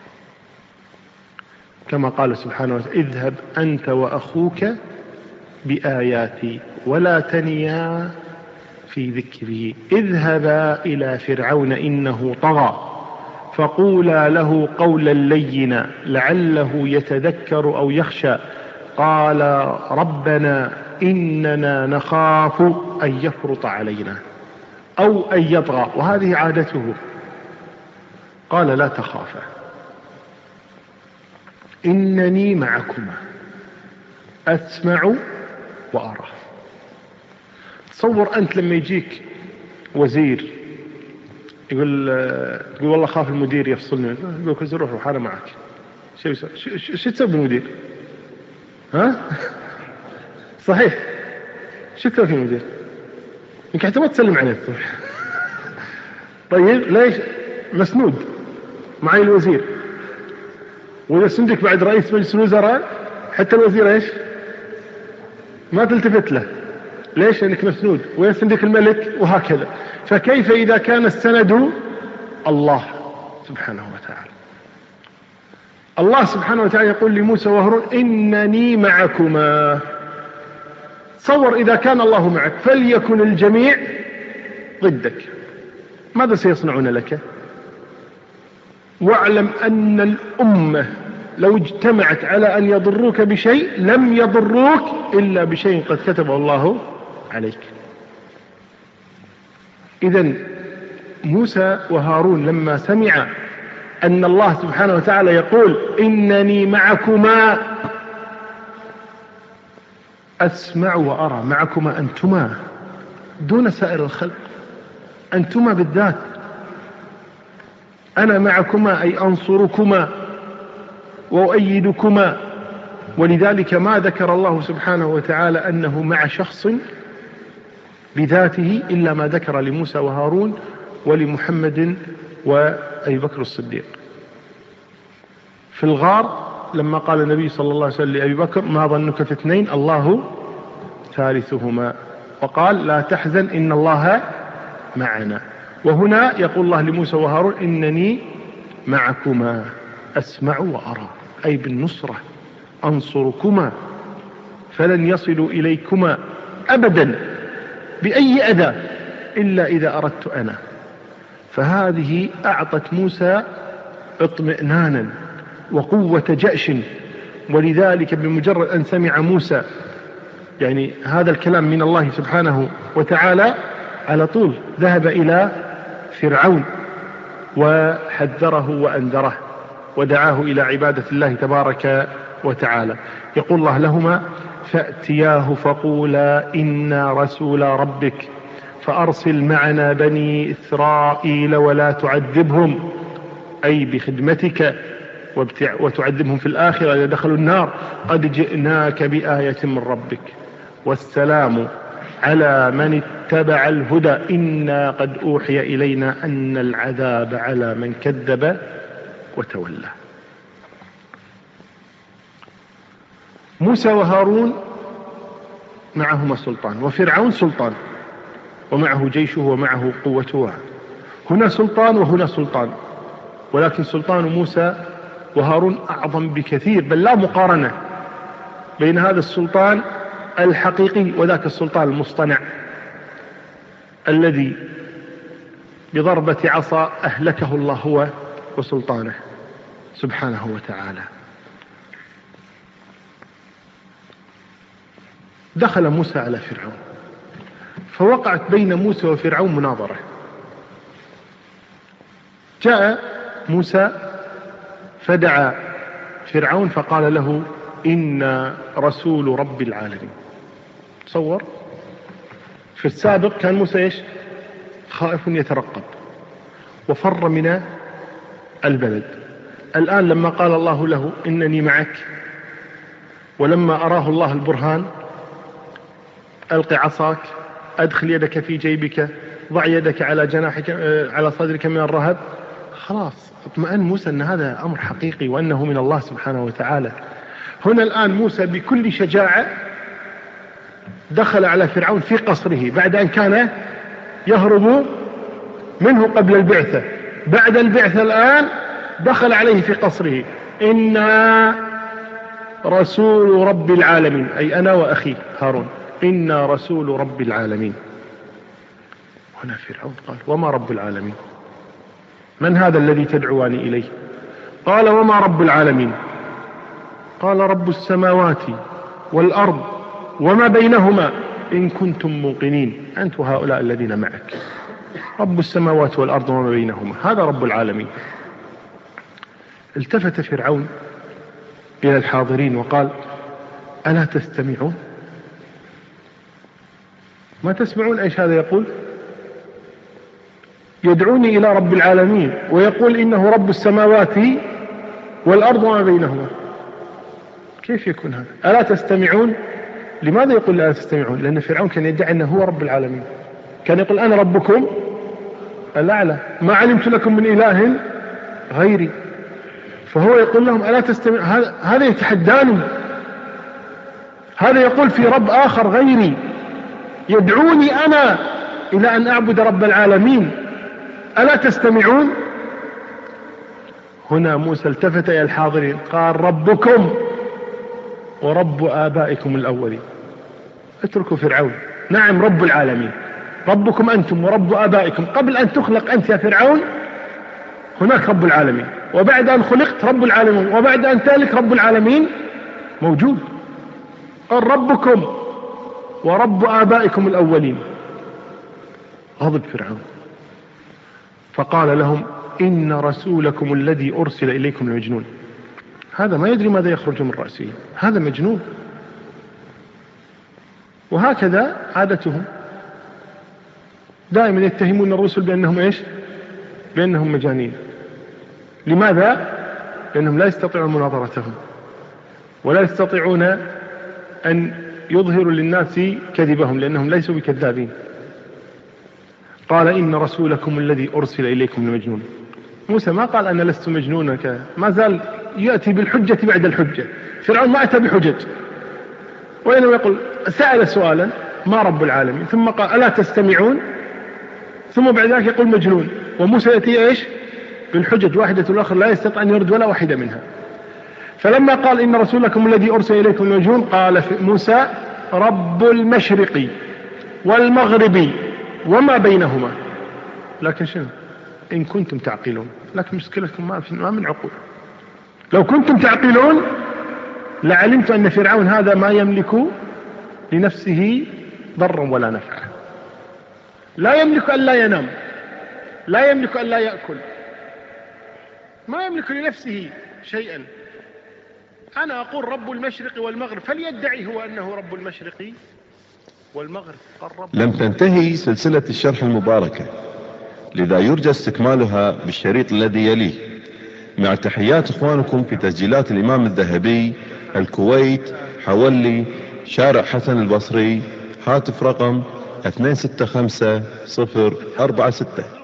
كما قال سبحانه وتعالى اذهب أنت وأخوك بآياتي ولا تنيا في ذكري اذهبا إلى فرعون إنه طغى فقولا له قولا لينا لعله يتذكر أو يخشى قال ربنا إننا نخاف أن يفرط علينا أو أن يطغى، وهذه عادته. قال لا تخافا إنني معكما أسمع وأرى. تصور أنت لما يجيك وزير يقول والله خاف المدير يفصلني، يقول كل روح أنا معك. شو تسوي بالمدير؟ ها؟ صحيح، شو 30 وزير؟ يمكن حتى ما تسلم عليه الصبح. طيب ليش؟ مسنود معي الوزير، وإذا سندك بعد رئيس مجلس الوزراء حتى الوزير إيش؟ ما تلتفت له. ليش؟ لأنك مسنود، ويسندك الملك، وهكذا. فكيف إذا كان السند الله سبحانه وتعالى؟ الله سبحانه وتعالى يقول لموسى وهارون إنني معكما. تصور إذا كان الله معك فليكن الجميع ضدك، ماذا سيصنعون لك؟ واعلم أن الأمة لو اجتمعت على أن يضروك بشيء لم يضروك إلا بشيء قد كتبه الله عليك. إذن موسى وهارون لما سمع أن الله سبحانه وتعالى يقول إنني معكما أسمع وأرى، معكما أنتما دون سائر الخلق، أنتما بالذات، أنا معكما أي أنصركما وأؤيدكما. ولذلك ما ذكر الله سبحانه وتعالى أنه مع شخص بذاته إلا ما ذكر لموسى وهارون ولمحمد وأبي بكر الصديق. في الغار لما قال النبي صلى الله عليه وسلم لأبي بكر ما ظنك في اثنين الله ثالثهما، وقال لا تحزن إن الله معنا. وهنا يقول الله لموسى وهارون إنني معكما أسمع وأرى، أي بالنصرة أنصركما، فلن يصلوا إليكما أبدا بأي أذى إلا إذا أردت أنا. فهذه أعطت موسى اطمئنانا وقوة جأش. ولذلك بمجرد أن سمع موسى يعني هذا الكلام من الله سبحانه وتعالى على طول ذهب إلى فرعون وحذره وأنذره ودعاه إلى عبادة الله تبارك وتعالى. يقول الله لهما فأتياه فقولا إنا رسول ربك فأرسل معنا بني إسرائيل ولا تعذبهم، أي بخدمتك وتعذبهم في الآخرة إذا دخلوا النار. قد جئناك بآية من ربك والسلام على من اتبع الهدى إنا قد أوحي إلينا أن العذاب على من كذب وتولى. موسى وهارون معهما سلطان، وفرعون سلطان ومعه جيشه ومعه قوته. هنا سلطان وهنا سلطان، ولكن سلطان موسى وهارون أعظم بكثير، بل لا مقارنة بين هذا السلطان الحقيقي وذاك السلطان المصطنع الذي بضربة عصا أهلكه الله هو وسلطانه سبحانه وتعالى. دخل موسى على فرعون، فوقعت بين موسى وفرعون مناظرة. جاء موسى فدعا فرعون فقال له إنا رسول رب العالمين. تصور في السابق كان موسى إيش؟ خائف يترقب وفر من البلد. الآن لما قال الله له إنني معك، ولما أراه الله البرهان ألق عصاك، أدخل يدك في جيبك، ضع يدك على جناحك على صدرك من الرهب، خلاص اطمئن موسى أن هذا أمر حقيقي وأنه من الله سبحانه وتعالى. هنا الآن موسى بكل شجاعة دخل على فرعون في قصره بعد أن كان يهرب منه قبل البعثة. بعد البعثة الآن دخل عليه في قصره. إنا رسول رب العالمين، أي أنا وأخي هارون، إنا رسول رب العالمين. هنا فرعون قال وما رب العالمين؟ من هذا الذي تدعواني إليه؟ قال وما رب العالمين؟ قال رب السماوات والأرض وما بينهما إن كنتم موقنين أنت وهؤلاء الذين معك. رب السماوات والأرض وما بينهما، هذا رب العالمين. التفت فرعون إلى الحاضرين وقال ألا تستمعون؟ ما تسمعون ايش هذا يقول؟ يدعوني إلى رب العالمين ويقول إنه رب السماوات والأرض وما بينهما. كيف يكون هذا؟ ألا تستمعون؟ لماذا يقول لا تستمعون؟ لأن فرعون كان يدعي أنه هو رب العالمين، كان يقول أنا ربكم الأعلى ما علمت لكم من إله غيري، فهو يقول لهم ألا تستمع. هذا يتحداني، هذا يقول في رب آخر غيري يدعوني أنا إلى أن أعبد رب العالمين، ألا تستمعون؟ هنا موسى التفت إلى الحاضرين قال ربكم ورب آبائكم الأولين. اتركوا فرعون، نعم رب العالمين، ربكم أنتم ورب آبائكم، قبل أن تخلق أنت يا فرعون هناك رب العالمين، وبعد أن خلقت رب العالمين، وبعد أن تهلك رب العالمين موجود. قال ربكم ورب آبائكم الأولين. غضب فرعون فقال لهم إن رسولكم الذي أرسل إليكم لمجنون. هذا ما يدري ماذا يخرج من رأسه، هذا مجنون. وهكذا عادتهم، دائما يتهمون الرسل بأنهم إيش؟ بأنهم مجانين. لماذا؟ لأنهم لا يستطيعون مناظرتهم، ولا يستطيعون أن يظهروا للناس كذبهم، لأنهم ليسوا بكذابين. قال إن رسولكم الذي أرسل إليكم لمجنون. موسى ما قال أنا لست مجنونا، ما زال يأتي بالحجة بعد الحجة. فرعون ما أتى بحجج، وإنما يقول سأل سؤالا ما رب العالمين، ثم قال ألا تستمعون، ثم بعد ذلك يقول مجنون. وموسى يأتي إيش؟ بالحجج واحدة الآخر لا يستطيع أن يرد ولا واحدة منها. فلما قال إن رسولكم الذي أرسل إليكم لمجنون قال موسى رب المشرق والمغرب وما بينهما. لكن شنو؟ إن كنتم تعقلون. لكن مشكلتكم ما من عقول. لو كنتم تعقلون لعلمت أن فرعون هذا ما يملك لنفسه ضرا ولا نفعا. لا يملك أن لا ينام، لا يملك أن لا يأكل، ما يملك لنفسه شيئا. أنا أقول رب المشرق والمغرب، فليدعي هو أنه رب المشرق والمغرب. لم تنتهي سلسلة الشرح المباركة، لذا يرجى استكمالها بالشريط الذي يليه. مع تحيات إخوانكم في تسجيلات الإمام الذهبي، الكويت، حولي، شارع حسن البصري، هاتف رقم 265 046.